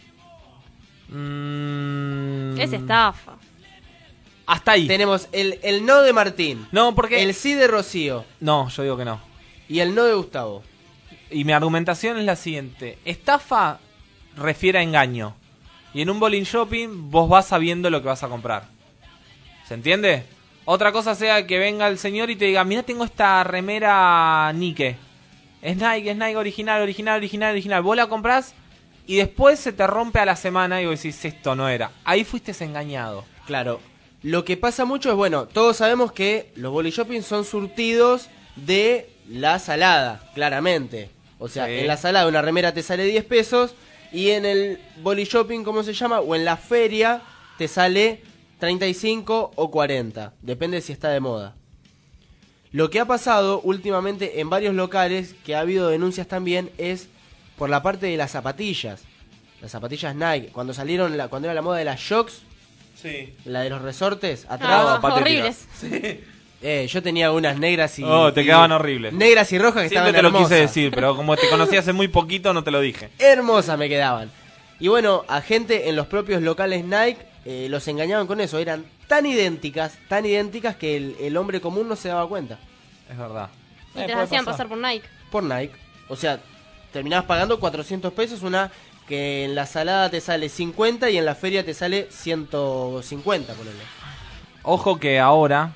Es estafa. Hasta ahí. Tenemos el no de Martín, No, porque... el sí de Rocío No, yo digo que no. y el no de Gustavo. Y mi argumentación es la siguiente. Estafa refiere a engaño. Y en un bowling shopping vos vas sabiendo lo que vas a comprar. ¿Se entiende? Otra cosa sea que venga el señor y te diga, mira, tengo esta remera Nike. Es Nike, original. Vos la comprás y después se te rompe a la semana y vos decís, esto no era. Ahí fuiste engañado. Claro, lo que pasa mucho es, bueno, todos sabemos que los boli shopping son surtidos de la salada, claramente. O sea, Sí. en la salada una remera te sale 10 pesos y en el boli shopping, ¿cómo se llama? O en la feria te sale 35 o 40, depende si está de moda. Lo que ha pasado últimamente en varios locales, que ha habido denuncias también, es por la parte de las zapatillas. Las zapatillas Nike, cuando salieron, cuando era la moda de las Shocks, Sí. la de los resortes, atrás. Ah, patéticas. horribles. Yo tenía unas negras y... Oh, te quedaban horribles. Negras y rojas que Siempre estaban te lo hermosas. quise decir, pero como te conocí hace muy poquito no te lo dije. Hermosas me quedaban. Y bueno, a gente en los propios locales Nike los engañaban con eso. Eran tan idénticas que el hombre común no se daba cuenta. Es verdad. Y te las puede hacían pasar. pasar por Nike. Por Nike. O sea, terminabas pagando 400 pesos, una que en la salada te sale 50 y en la feria te sale 150, ponele. Ojo que ahora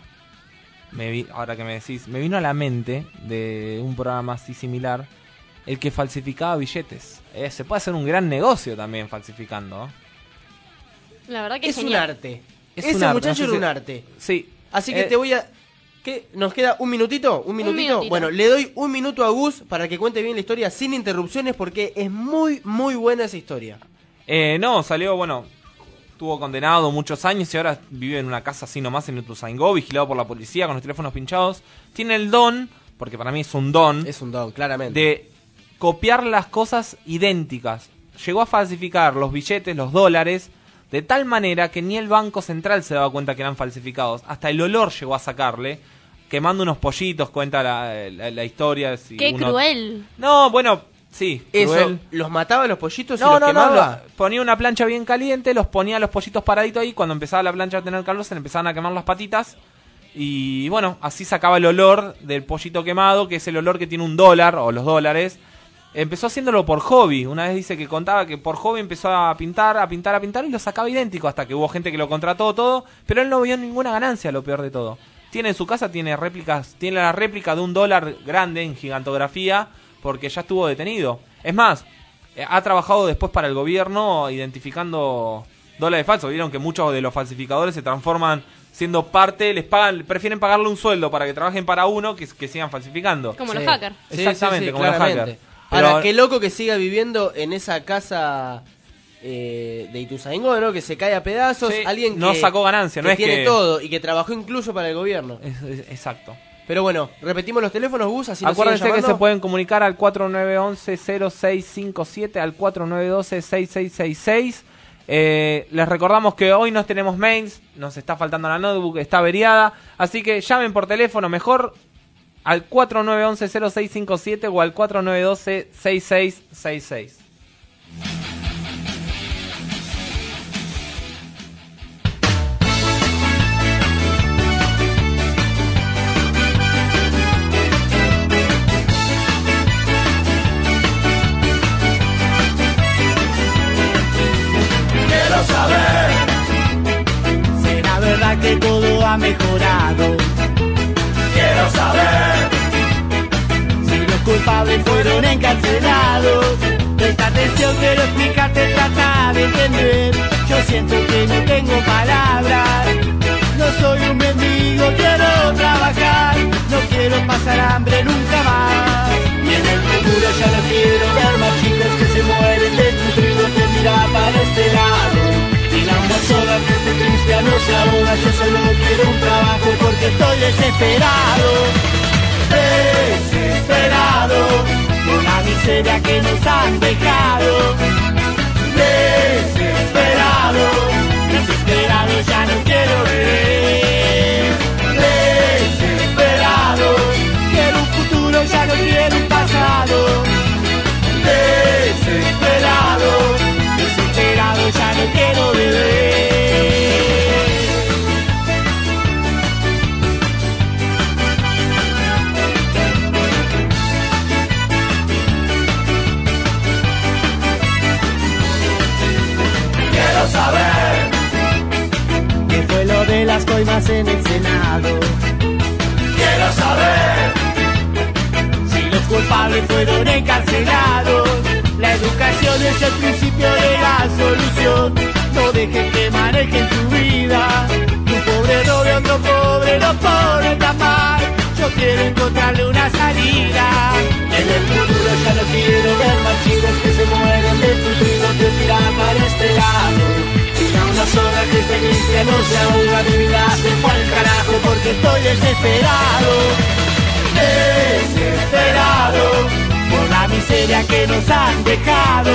que me decís, me vino a la mente de un programa así similar, el que falsificaba billetes. Se puede hacer un gran negocio también falsificando. La verdad que Es un genial. arte. Es Ese un arte, muchacho no sé era si- un arte. Sí. Así que te voy a... ¿Qué? ¿Nos queda un minutito? ¿Un minutito? minutito. Bueno, le doy un minuto a Gus para que cuente bien la historia sin interrupciones porque es muy, muy buena esa historia. No, salió, bueno, estuvo condenado muchos años y ahora vive en una casa así nomás en Ituzaingó, vigilado por la policía con los teléfonos pinchados. Tiene el don, porque para mí es un don, Es un don, claramente. de copiar las cosas idénticas. Llegó a falsificar los billetes, los dólares, de tal manera que ni el Banco Central se daba cuenta que eran falsificados. Hasta el olor llegó a sacarle, quemando unos pollitos, cuenta la historia. Si Qué cruel. No, bueno, sí, Eso, cruel. ¿los mataba los pollitos y No, los no, quemaba? ponía una plancha bien caliente, los ponía los pollitos paraditos ahí. Cuando empezaba la plancha a tener calor, se le empezaban a quemar las patitas. Y bueno, así sacaba el olor del pollito quemado, que es el olor que tiene un dólar o los dólares. Empezó haciéndolo por hobby. Una vez dice que contaba que por hobby empezó a pintar y lo sacaba idéntico. Hasta que hubo gente que lo contrató todo, pero él no vio ninguna ganancia, lo peor de todo. Tiene en su casa, tiene réplicas, tiene la réplica de un dólar grande en gigantografía, porque ya estuvo detenido. Es más, ha trabajado después para el gobierno identificando dólares falsos. Vieron que muchos de los falsificadores se transforman siendo parte, prefieren pagarle un sueldo para que trabajen para uno que sigan falsificando. Como Sí. los hackers. Exactamente, como los claramente. hackers. Ahora, Pero- qué loco que siga viviendo en esa casa de Ituzaingó, ¿no? Que se cae a pedazos. Sí, Alguien que no sacó ganancia, no es tiene que- todo y que trabajó incluso para el gobierno. Exacto. Pero bueno, repetimos los teléfonos, Gus, así nos Acuérdense siguen que llamando. se pueden comunicar al 4911-0657, al 4912-6666. Les recordamos que hoy no tenemos mails, nos está faltando la notebook, está averiada. Así que llamen por teléfono mejor al 4911-0657 o al 4912-6666. Quiero saber si la verdad que todo ha mejorado. Quiero saber si los culpables fueron encarcelados. Presta atención, quiero explicarte, trata de entender. Yo siento que no tengo palabras. No soy un mendigo, quiero trabajar. No quiero pasar hambre nunca más. Y en el futuro ya no quiero ver más chicos que se mueren desnutridos que mirar para este lado. Y la una sola que este cristiano se ahoga. Yo solo quiero un trabajo porque estoy desesperado. Desesperado por la miseria que nos han dejado. Desesperado, desesperado, ya no quiero vivir. Desesperado, quiero un futuro, ya no quiero un pasado. Desesperado, desesperado, ya no quiero vivir. Quiero saber qué fue lo de las coimas en el Senado. Quiero saber si los culpables fueron encarcelados. La educación es el principio de la solución. No dejes que manejen tu vida. Un pobre robe, otro pobre no pone tan mal. Yo quiero encontrarle una salida. En el futuro ya no quiero ver más chicos que se mueren desnutridos que tiran para este lado. Y a una sola que esta iglesia no se ahoga, mi vida se fue al carajo porque estoy desesperado. Desesperado por la miseria que nos han dejado.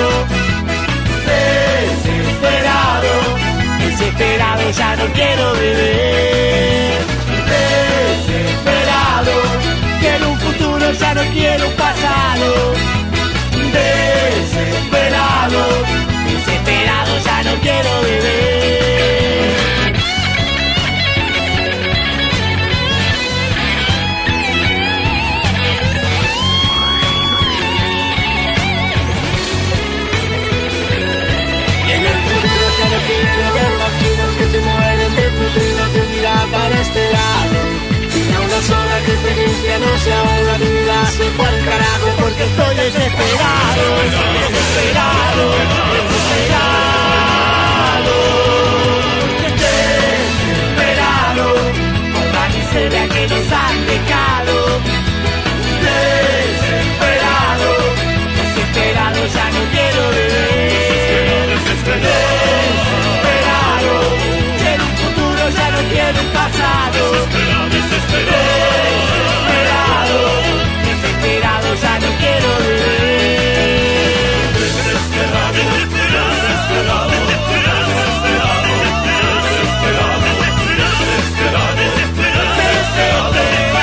Desesperado, desesperado, ya no quiero vivir. Desesperado, quiero un futuro, ya no quiero un pasado. Desesperado, desesperado, ya no quiero vivir. se fue al carajo porque estoy desesperado, desesperado, desesperado. Porque desesperado, ahora ni se vea que nos han dejado. Desesperado, desesperado, ya no quiero vivir. Desesperado, quiero un futuro, ya no quiero un pasado. Desesperado, desesperado, ya no quiero vivir. Desesperado, desesperado, desesperado, desesperado, desesperado.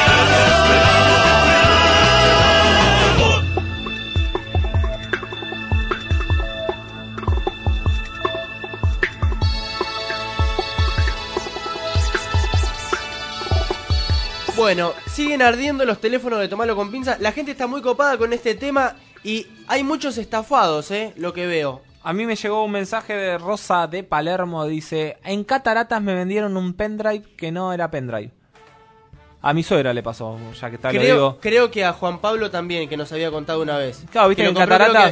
Bueno, siguen ardiendo los teléfonos de Tomalo con Pinzas. La gente está muy copada con este tema y hay muchos estafados, lo que veo. A mí me llegó un mensaje de Rosa de Palermo, dice: en Cataratas me vendieron un pendrive que no era pendrive. A mi suegra le pasó, ya que está, lo digo. Creo que a Juan Pablo también, que nos había contado una vez. Claro, viste que en Cataratas...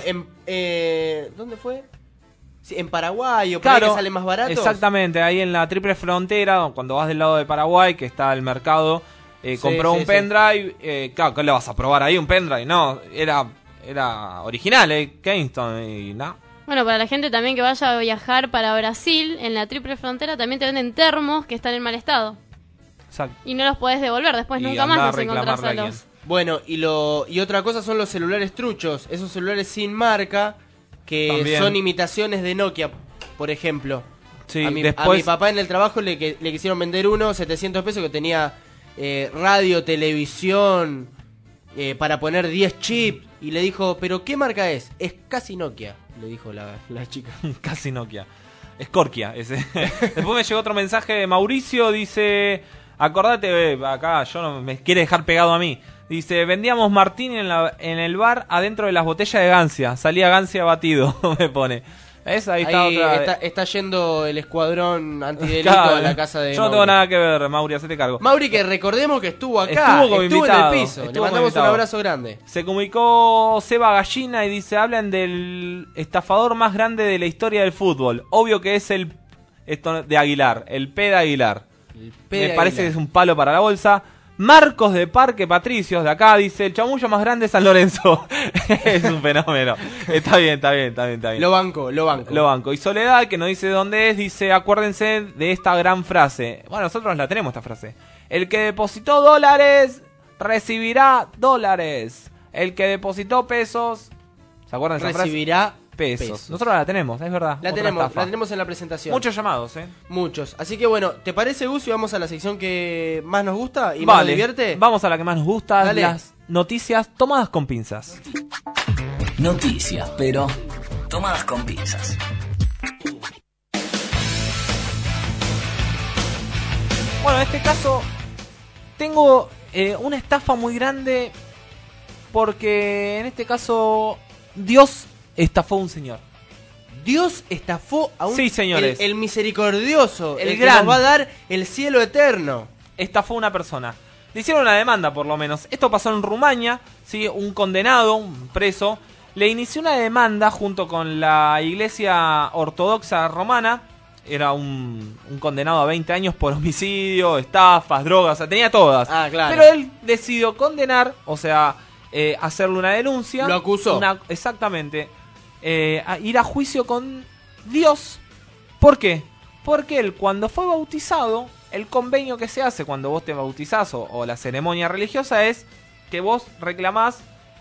¿Dónde fue? Sí, en Paraguay, o claro, por ahí que sale más barato. Exactamente, ahí en la triple frontera, cuando vas del lado de Paraguay, que está el mercado, compró un pendrive. Claro, ¿qué le vas a probar ahí? Un pendrive, no, era original, Kingston, y no. Bueno, para la gente también que vaya a viajar para Brasil, en la triple frontera también te venden termos que están en mal estado. Exacto. Y no los podés devolver, después nunca más los encontrás a los... Bueno, y otra cosa son los celulares truchos, esos celulares sin marca que también son imitaciones de Nokia, por ejemplo. Sí, a mi después... papá en el trabajo le quisieron vender uno, 700 pesos, que tenía radio, televisión, para poner 10 chips. Y le dijo, ¿pero qué marca es? Es casi Nokia, le dijo la chica. Casi Nokia. Scorkia, ese. Después me llegó otro mensaje de Mauricio, dice... Acordate, acá yo no me quiere dejar pegado a mí. Dice: vendíamos Martini en el bar adentro de las botellas de Gancia. Salía Gancia batido, me pone. ¿Ves? Ahí está otra. Está yendo el escuadrón antidelito claro, a la casa de yo no tengo nada que ver, Mauri, hacete cargo. Mauri, que recordemos que estuvo acá, estuvo invitado, en el piso. Le mandamos un abrazo grande. Se comunicó Seba Gallina y dice: hablan del estafador más grande de la historia del fútbol. Obvio que es esto de Aguilar, el P de Aguilar. Me parece que es un palo para la bolsa. Marcos de Parque Patricios, de acá, dice: el chamullo más grande es San Lorenzo. Es un fenómeno. Está bien. Lo banco. Y Soledad, que no dice dónde es, dice: acuérdense de esta gran frase. Bueno, nosotros la tenemos, esta frase. El que depositó dólares, recibirá dólares. El que depositó pesos, ¿se acuerdan de esa frase? Recibirá pesos. Nosotros la tenemos, es verdad. La tenemos en la presentación. Muchos llamados, Muchos. Así que bueno, ¿te parece, Gus, y vamos a la sección que más nos gusta y más nos divierte? Vamos a la que más nos gusta, Dale. Las noticias tomadas con pinzas. Noticias, pero tomadas con pinzas. Bueno, en este caso tengo una estafa muy grande porque en este caso Dios estafó a un señor. Dios estafó a un... Sí, señores. El misericordioso, el gran, que nos va a dar el cielo eterno. Estafó a una persona. Le hicieron una demanda, por lo menos. Esto pasó en Rumania, ¿sí? Un condenado, un preso, le inició una demanda junto con la Iglesia Ortodoxa Romana. Era un condenado a 20 años por homicidio, estafas, drogas, o sea, tenía todas. Ah, claro. Pero él decidió condenar, o sea, hacerle una denuncia. Lo acusó. Exactamente. A ir a juicio con Dios. ¿Por qué? Porque él, cuando fue bautizado, el convenio que se hace cuando vos te bautizás o la ceremonia religiosa es que vos reclamás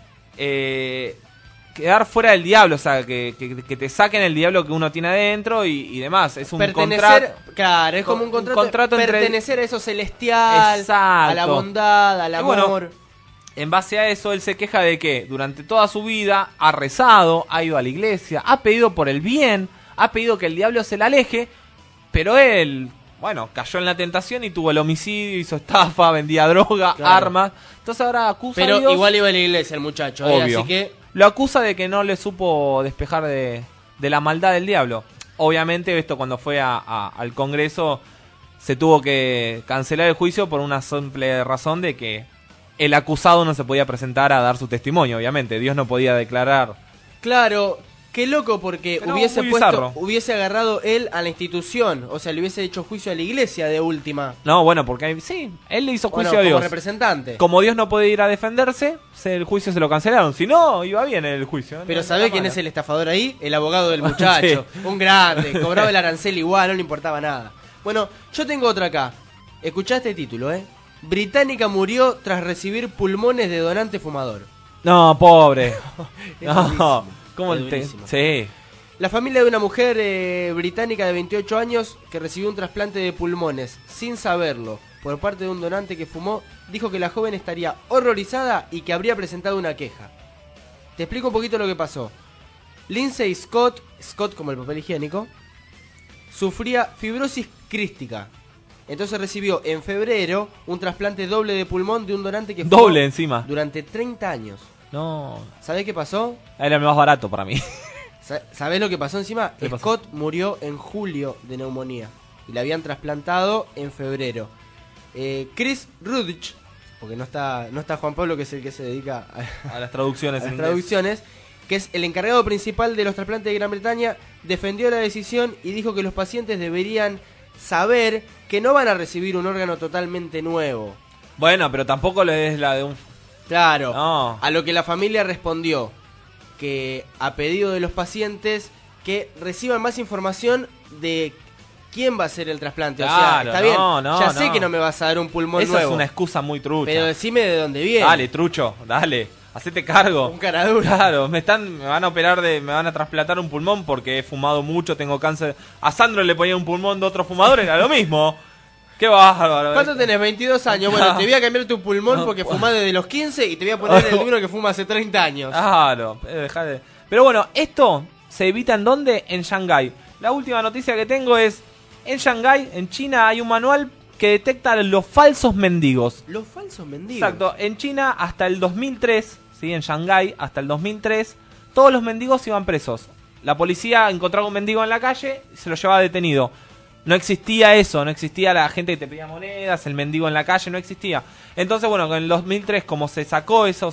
quedar fuera del diablo, o sea, que te saquen el diablo que uno tiene adentro y demás. Es un contrato. Claro, es como un contrato pertenecer a eso celestial, exacto, a la bondad, al amor. Bueno, en base a eso, él se queja de que durante toda su vida ha rezado, ha ido a la iglesia, ha pedido por el bien, ha pedido que el diablo se le aleje, pero él, bueno, cayó en la tentación y tuvo el homicidio, hizo estafa, vendía droga, claro, armas. Entonces ahora acusa a Dios. Pero igual iba a la iglesia el muchacho, obvio. Así que lo acusa de que no le supo despejar de la maldad del diablo. Obviamente esto cuando fue al Congreso se tuvo que cancelar el juicio por una simple razón de que el acusado no se podía presentar a dar su testimonio, obviamente. Dios no podía declarar. Claro, qué loco, porque Pero hubiese muy bizarro. hubiese agarrado él a la institución, o sea, le hubiese hecho juicio a la iglesia de última. No, bueno, porque sí, él le hizo Bueno, juicio a Dios. como representante. Como Dios no podía ir a defenderse, el juicio se lo cancelaron. Si no, iba bien el juicio. Pero No, ¿sabés no, quién no. es el estafador ahí? El abogado del muchacho. Sí. Un grande, cobraba el arancel igual, no le importaba nada. Bueno, yo tengo otra acá. Escuchá este título, Británica murió tras recibir pulmones de donante fumador. No, pobre. Es No, durísimo, ¿cómo es te...? durísimo. Sí. La familia de una mujer británica de 28 años que recibió un trasplante de pulmones sin saberlo por parte de un donante que fumó, dijo que la joven estaría horrorizada y que habría presentado una queja. Te explico un poquito lo que pasó. Lindsay Scott como el papel higiénico, sufría fibrosis crística. Entonces recibió en febrero un trasplante doble de pulmón de un donante que fumó Doble encima. durante 30 años. No. ¿Sabés qué pasó? Era el más barato para mí. ¿Sabés lo que pasó encima? ¿Qué pasó? Scott murió en julio de neumonía y la habían trasplantado en febrero. Chris Rudge, porque no está Juan Pablo, que es el que se dedica A las traducciones a las en inglés. traducciones, que es el encargado principal de los trasplantes de Gran Bretaña, defendió la decisión y dijo que los pacientes deberían saber que no van a recibir un órgano totalmente nuevo. Bueno, pero tampoco le des la de un... Claro, No. a lo que la familia respondió que a pedido de los pacientes que reciban más información de quién va a hacer el trasplante. O sea, Claro, está bien, no, ya sé no. que no me vas a dar un pulmón Esa nuevo, es una excusa muy trucha. pero decime de dónde viene. Dale, trucho, dale. Hacete cargo. Un cara dura. Claro, me van a operar me van a trasplantar un pulmón porque he fumado mucho, tengo cáncer. A Sandro le ponía un pulmón de otro fumador, era lo mismo. Qué bárbaro. ¿Cuánto tenés? 22 años. Bueno, te voy a cambiar tu pulmón porque fumás desde los 15 y te voy a poner el de uno que fuma hace 30 años. Claro, dejá de... Pero bueno, esto se evita ¿en dónde? En Shanghái. La última noticia que tengo es, en Shanghái, en China, hay un manual que detecta los falsos mendigos. Los falsos mendigos. Exacto, en China hasta el 2003, ¿sí? En Shanghái hasta el 2003, todos los mendigos iban presos. La policía encontraba un mendigo en la calle y se lo llevaba detenido. No existía eso, no existía la gente que te pedía monedas, el mendigo en la calle, no existía. Entonces, bueno, en el 2003, como se sacó eso,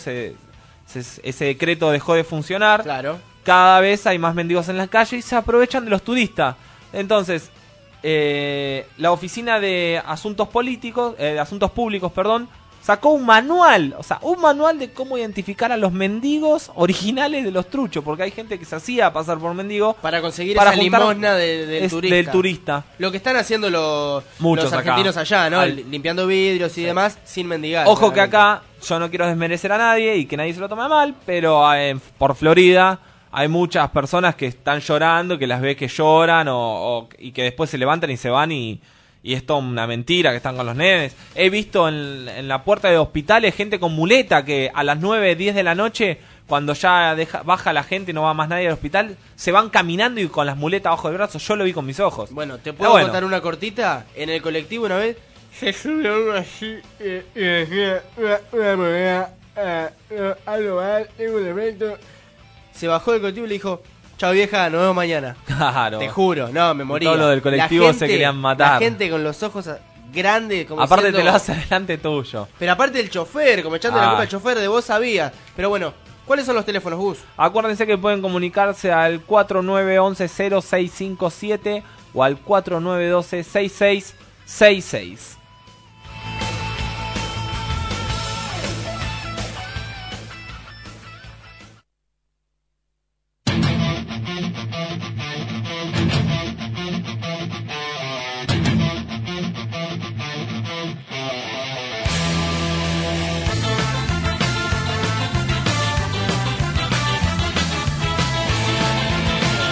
ese decreto dejó de funcionar. Claro. Cada vez hay más mendigos en la calle y se aprovechan de los turistas. Entonces, la oficina de asuntos políticos, asuntos públicos, perdón, sacó un manual, o sea, un manual de cómo identificar a los mendigos originales de los truchos, porque hay gente que se hacía pasar por mendigo para conseguir para esa juntar- limosna del turista. del turista. Lo que están haciendo Muchos los acá. argentinos allá, ¿no? Al- Limpiando vidrios y demás sin mendigar. Ojo que claramente. acá yo no quiero desmerecer a nadie y que nadie se lo tome mal, pero por Florida hay muchas personas que están llorando, que las ves que lloran y que después se levantan y se van y es toda una mentira que están con los nenes. He visto en la puerta de hospitales gente con muleta que a las 9, 10 de la noche, cuando ya baja la gente y no va más nadie al hospital, se van caminando y con las muletas bajo el brazo. Yo lo vi con mis ojos. Bueno, ¿te Pero puedo bueno. contar una cortita? En el colectivo una vez se subió uno así y decía una moneda algo mal, tengo un defecto. Se bajó del colectivo y le dijo: chao vieja, nos vemos mañana. Claro. Te juro, no, me moría. Todos los del colectivo La se querían matar. La gente con los ojos grandes, como Aparte diciendo- te lo hace delante tuyo. Pero aparte el chofer, como echando la Ah. culpa al chofer de vos sabías. Pero bueno, ¿cuáles son los teléfonos, Gus? Acuérdense que pueden comunicarse al 4911-0657 o al 4912-6666.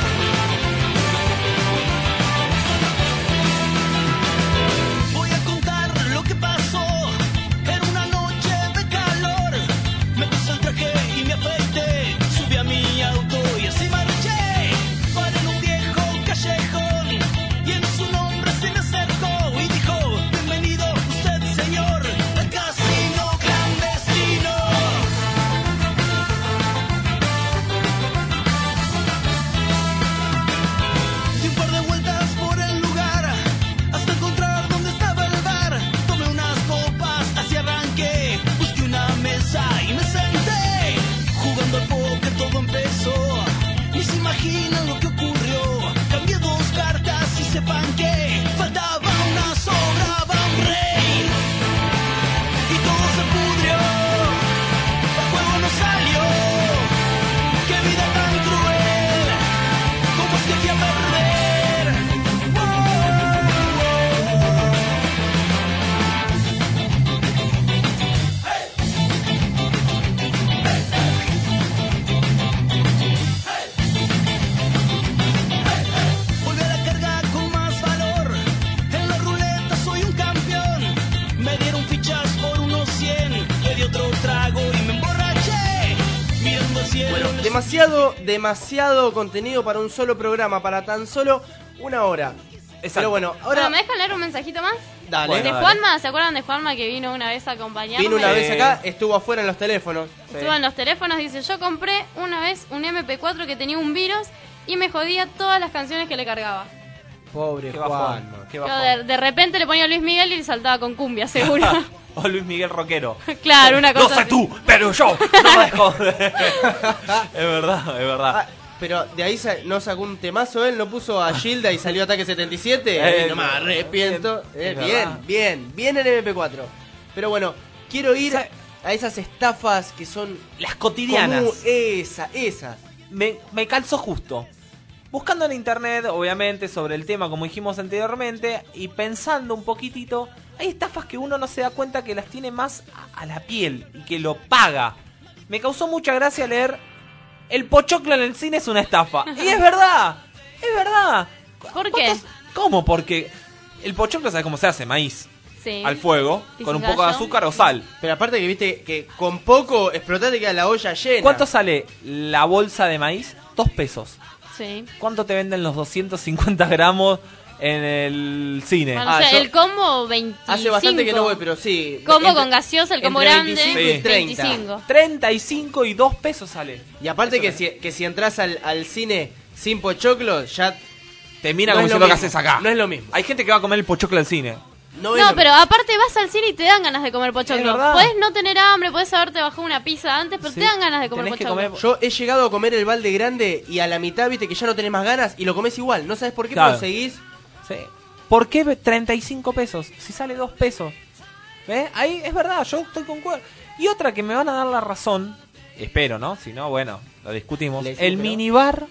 Voy a contar demasiado contenido para un solo programa, para tan solo una hora. Exacto. Pero bueno, ahora... ¿Me dejan leer un mensajito más? Dale. Bueno, ¿De dale. Juanma? ¿Se acuerdan de Juanma que vino una vez a acompañarme? Vino una vez acá, estuvo afuera en los teléfonos. Estuvo en los teléfonos, dice, yo compré una vez un MP4 que tenía un virus y me jodía todas las canciones que le cargaba. Pobre Qué Juan. bajón, qué Yo bajón. de repente le ponía a Luis Miguel y le saltaba con cumbia, seguro. O Luis Miguel Rockero. Claro, una cosa No sé así. tú, pero yo no me joder. Es verdad, es verdad. Ah, pero de ahí no sacó un temazo él, no puso a Gilda y salió Ataque 77. No me arrepiento. es verdad. Bien en MP4. Pero bueno, quiero ir a esas estafas que son Las cotidianas. Esa. Me calzó justo. Buscando en internet, obviamente, sobre el tema, como dijimos anteriormente, y pensando un poquitito, hay estafas que uno no se da cuenta que las tiene más a la piel y que lo paga. Me causó mucha gracia leer: el pochoclo en el cine es una estafa. Y es verdad, es verdad. ¿Por qué? ¿Cómo? Porque el pochoclo, ¿sabes cómo se hace? Maíz. Sí. Al fuego, con un poco de azúcar o sal. Pero aparte que viste que con poco explotate queda la olla llena. ¿Cuánto sale la bolsa de maíz? 2 pesos. Sí. ¿Cuánto te venden los 250 gramos en el cine? Bueno, o sea, yo- el combo 25. Hace bastante que no voy, pero sí. Combo Entre- con gaseosa, el combo entre grande, 25 y 30. 25. 35 y 2 pesos sale. Y aparte que si entras al cine sin pochoclo, ya Te mira no como es si lo lo que mismo. haces acá. No es lo mismo. Hay gente que va a comer el pochoclo al cine. No, es No, lo pero mismo. aparte vas al cine y te dan ganas de comer Es pochoclo. verdad. Puedes no tener hambre, puedes haberte bajado una pizza antes, pero Sí, te dan ganas de comer tenés que pochoclo. comer- Yo he llegado a comer el balde grande y a la mitad viste que ya no tenés más ganas y lo comes igual. No sabes por qué, Claro. pero seguís. Sí. ¿Por qué 35 pesos? Si sale 2 pesos. ¿Ves? Ahí es verdad, yo estoy con cuerda. Y otra que me van a dar la razón, espero, ¿no? Si no, bueno, lo discutimos. Le decimos El que no. minibar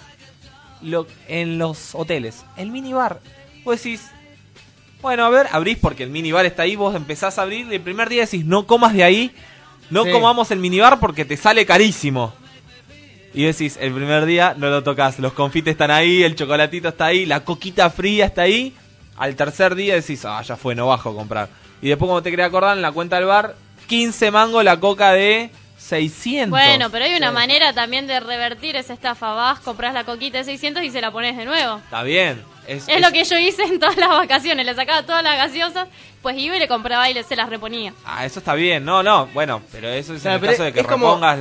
en los hoteles. El minibar. Vos decís, bueno, a ver, abrís porque el minibar está ahí, vos empezás a abrir y el primer día decís, no comas de ahí, no Sí. comamos el minibar porque te sale carísimo. Y decís, el primer día no lo tocas, los confites están ahí, el chocolatito está ahí, la coquita fría está ahí. Al tercer día decís, ya fue, no bajo a comprar. Y después, como te quería acordar, en la cuenta del bar, 15 mangos la coca de 600. Bueno, pero hay una manera también de revertir esa estafa. Vas, compras la coquita de 600 y se la pones de nuevo. Está bien. Es Es lo que yo hice en todas las vacaciones. Le sacaba todas las gaseosas, pues iba y le compraba y se las reponía. eso está bien. No, bueno, pero eso es Claro, en el pero caso de que es como- repongas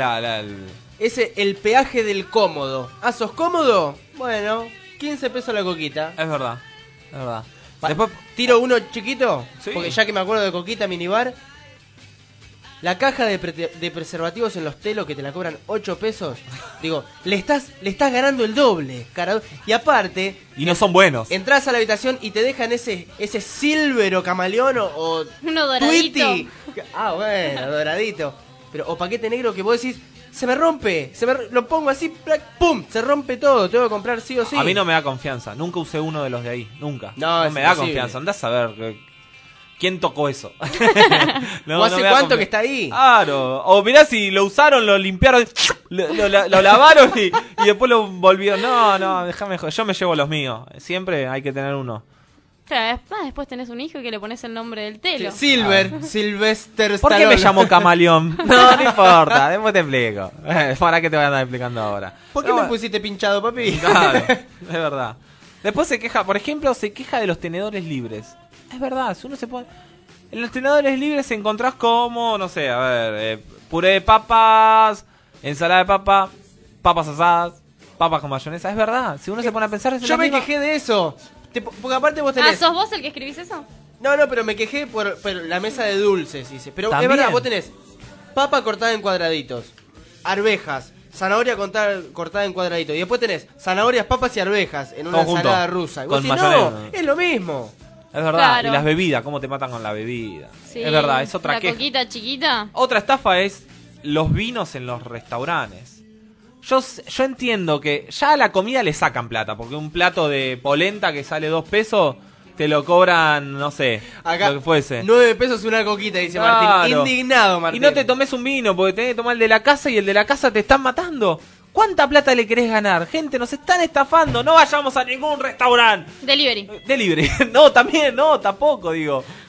El peaje del cómodo. ¿Sos cómodo? Bueno, 15 pesos la coquita. Es verdad, es verdad. Después tiro uno chiquito, Sí. porque ya que me acuerdo de coquita minibar. La caja de preservativos en los telos que te la cobran 8 pesos. Digo, le estás ganando el doble, cara. Y aparte, Y no son buenos. entras a la habitación y te dejan ese silver o camaleón o Uno doradito. Tweety. Bueno, doradito. Pero o paquete negro que vos decís, se me rompe, lo pongo así, plac, pum, se rompe todo, tengo que comprar sí o sí. A mí no me da confianza. Nunca usé uno de los de ahí. Nunca. No, es me da imposible. confianza. Andás a ver quién tocó eso. ¿O hace me da cuánto confi- que está ahí? Claro. O mirá si lo usaron, lo limpiaron, lo lavaron y después lo volvieron. No, déjame joder. Yo me llevo los míos. Siempre hay que tener uno. Claro, después tenés un hijo y que le pones el nombre del telo. Silver, Sylvester ¿Por qué me Stallone. llamo Camaleón? No importa. Después te explico. ¿Para qué te voy a andar explicando ahora? ¿Por qué No, me bueno. pusiste pinchado, papi? Claro, es verdad. Después se queja, por ejemplo, se queja de los tenedores libres. Es verdad, si uno se pone... En los tenedores libres encontrás como, no sé, a ver, puré de papas, ensalada de papa, papas asadas, papas con mayonesa. Es verdad, si uno se pone a pensar... Yo me quejé de eso. Porque aparte vos tenés... ¿Sos vos el que escribís eso? No, pero me quejé por la mesa de dulces, dice. Pero También. es verdad, vos tenés papa cortada en cuadraditos, arvejas, zanahoria cortada en cuadraditos. Y después tenés zanahorias, papas y arvejas en una Todo junto, ensalada rusa. Y vos con decís, mayonesa. no, es lo mismo. Es verdad, Claro. y las bebidas, cómo te matan con la bebida. Sí. Es verdad, es otra La queja. coquita chiquita. Otra estafa es los vinos en los restaurantes. Yo entiendo que ya a la comida le sacan plata, porque un plato de polenta que sale 2 pesos, te lo cobran, no sé, Acá, lo que fuese. 9 pesos una coquita, dice Claro. Martín. Indignado, Martín. Y no te tomes un vino, porque tenés que tomar el de la casa y el de la casa te están matando. ¿Cuánta plata le querés ganar? Gente, nos están estafando. No vayamos a ningún restaurante. Delivery. Delivery. No, también, no, tampoco, digo.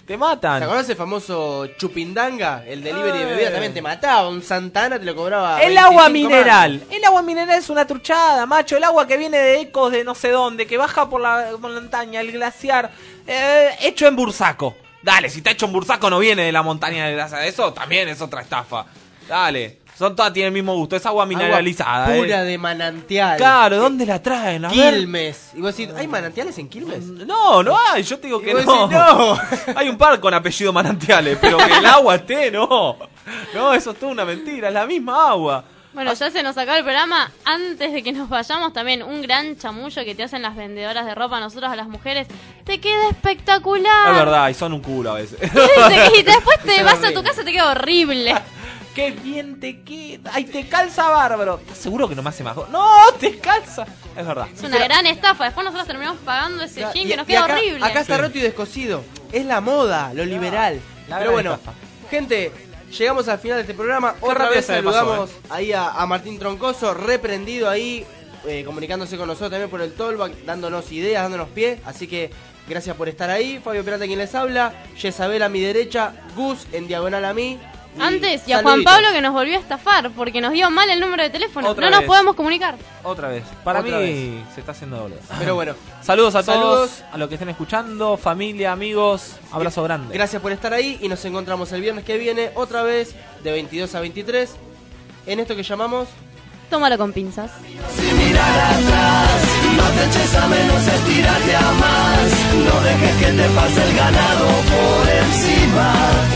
Te matan. ¿Te acordás el famoso Chupindanga? El delivery de bebida también te mataba. Un Santana te lo cobraba. El agua mineral. El agua mineral es una truchada, macho. El agua que viene de Ecos de no sé dónde, que baja por la montaña, el glaciar, hecho en Bursaco. Dale, si está hecho en Bursaco no viene de la montaña de glaciar. Eso también es otra estafa. Dale. Todas tienen el mismo gusto. Es agua mineralizada. Agua pura de manantial. Claro, ¿dónde la traen? A Quilmes. Y vos decís, ¿hay manantiales en Quilmes? No, no hay. Yo te digo que decís, no. no. Hay un par con apellido Manantiales, pero que el agua esté, no. No, eso es toda una mentira. Es la misma agua. Bueno, ya se nos acaba el programa. Antes de que nos vayamos, también un gran chamullo que te hacen las vendedoras de ropa a nosotros, a las mujeres. Te queda espectacular. Es verdad, y son un culo a veces. Y después te vas a tu casa y te queda horrible. ¡Qué bien te queda! ¡Ay, te calza bárbaro! ¿Estás seguro que no me hace más? ¡No, te calza! Es verdad. Es una gran estafa. Después nosotros terminamos pagando ese jean que nos queda horrible. Acá está roto y descosido. Es la moda, lo liberal. Pero bueno, gente, llegamos al final de este programa. Otra vez saludamos ahí a Martín Troncoso, reprendido ahí, comunicándose con nosotros también por el Tollback, dándonos ideas, dándonos pie. Así que gracias por estar ahí. Fabio Peralta quien les habla. Yesabel a mi derecha. Gus en diagonal a mí. Antes, y a Juan Pablo que nos volvió a estafar porque nos dio mal el número de teléfono. No nos podemos comunicar. Otra vez. Para mí se está haciendo doble. Pero bueno. Saludos a todos, a los que estén escuchando, familia, amigos. Abrazo grande. Gracias por estar ahí y nos encontramos el viernes que viene otra vez de 22 a 23 en esto que llamamos... Tómalo con pinzas. Sin mirar atrás, no te eches a menos, estírate a más. No dejes que te pase el ganado por encima.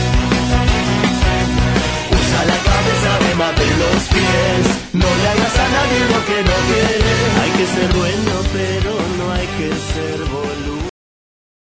Usa la cabeza además de los pies. No le hagas a nadie lo que no quieres. Hay que ser bueno, pero no hay que ser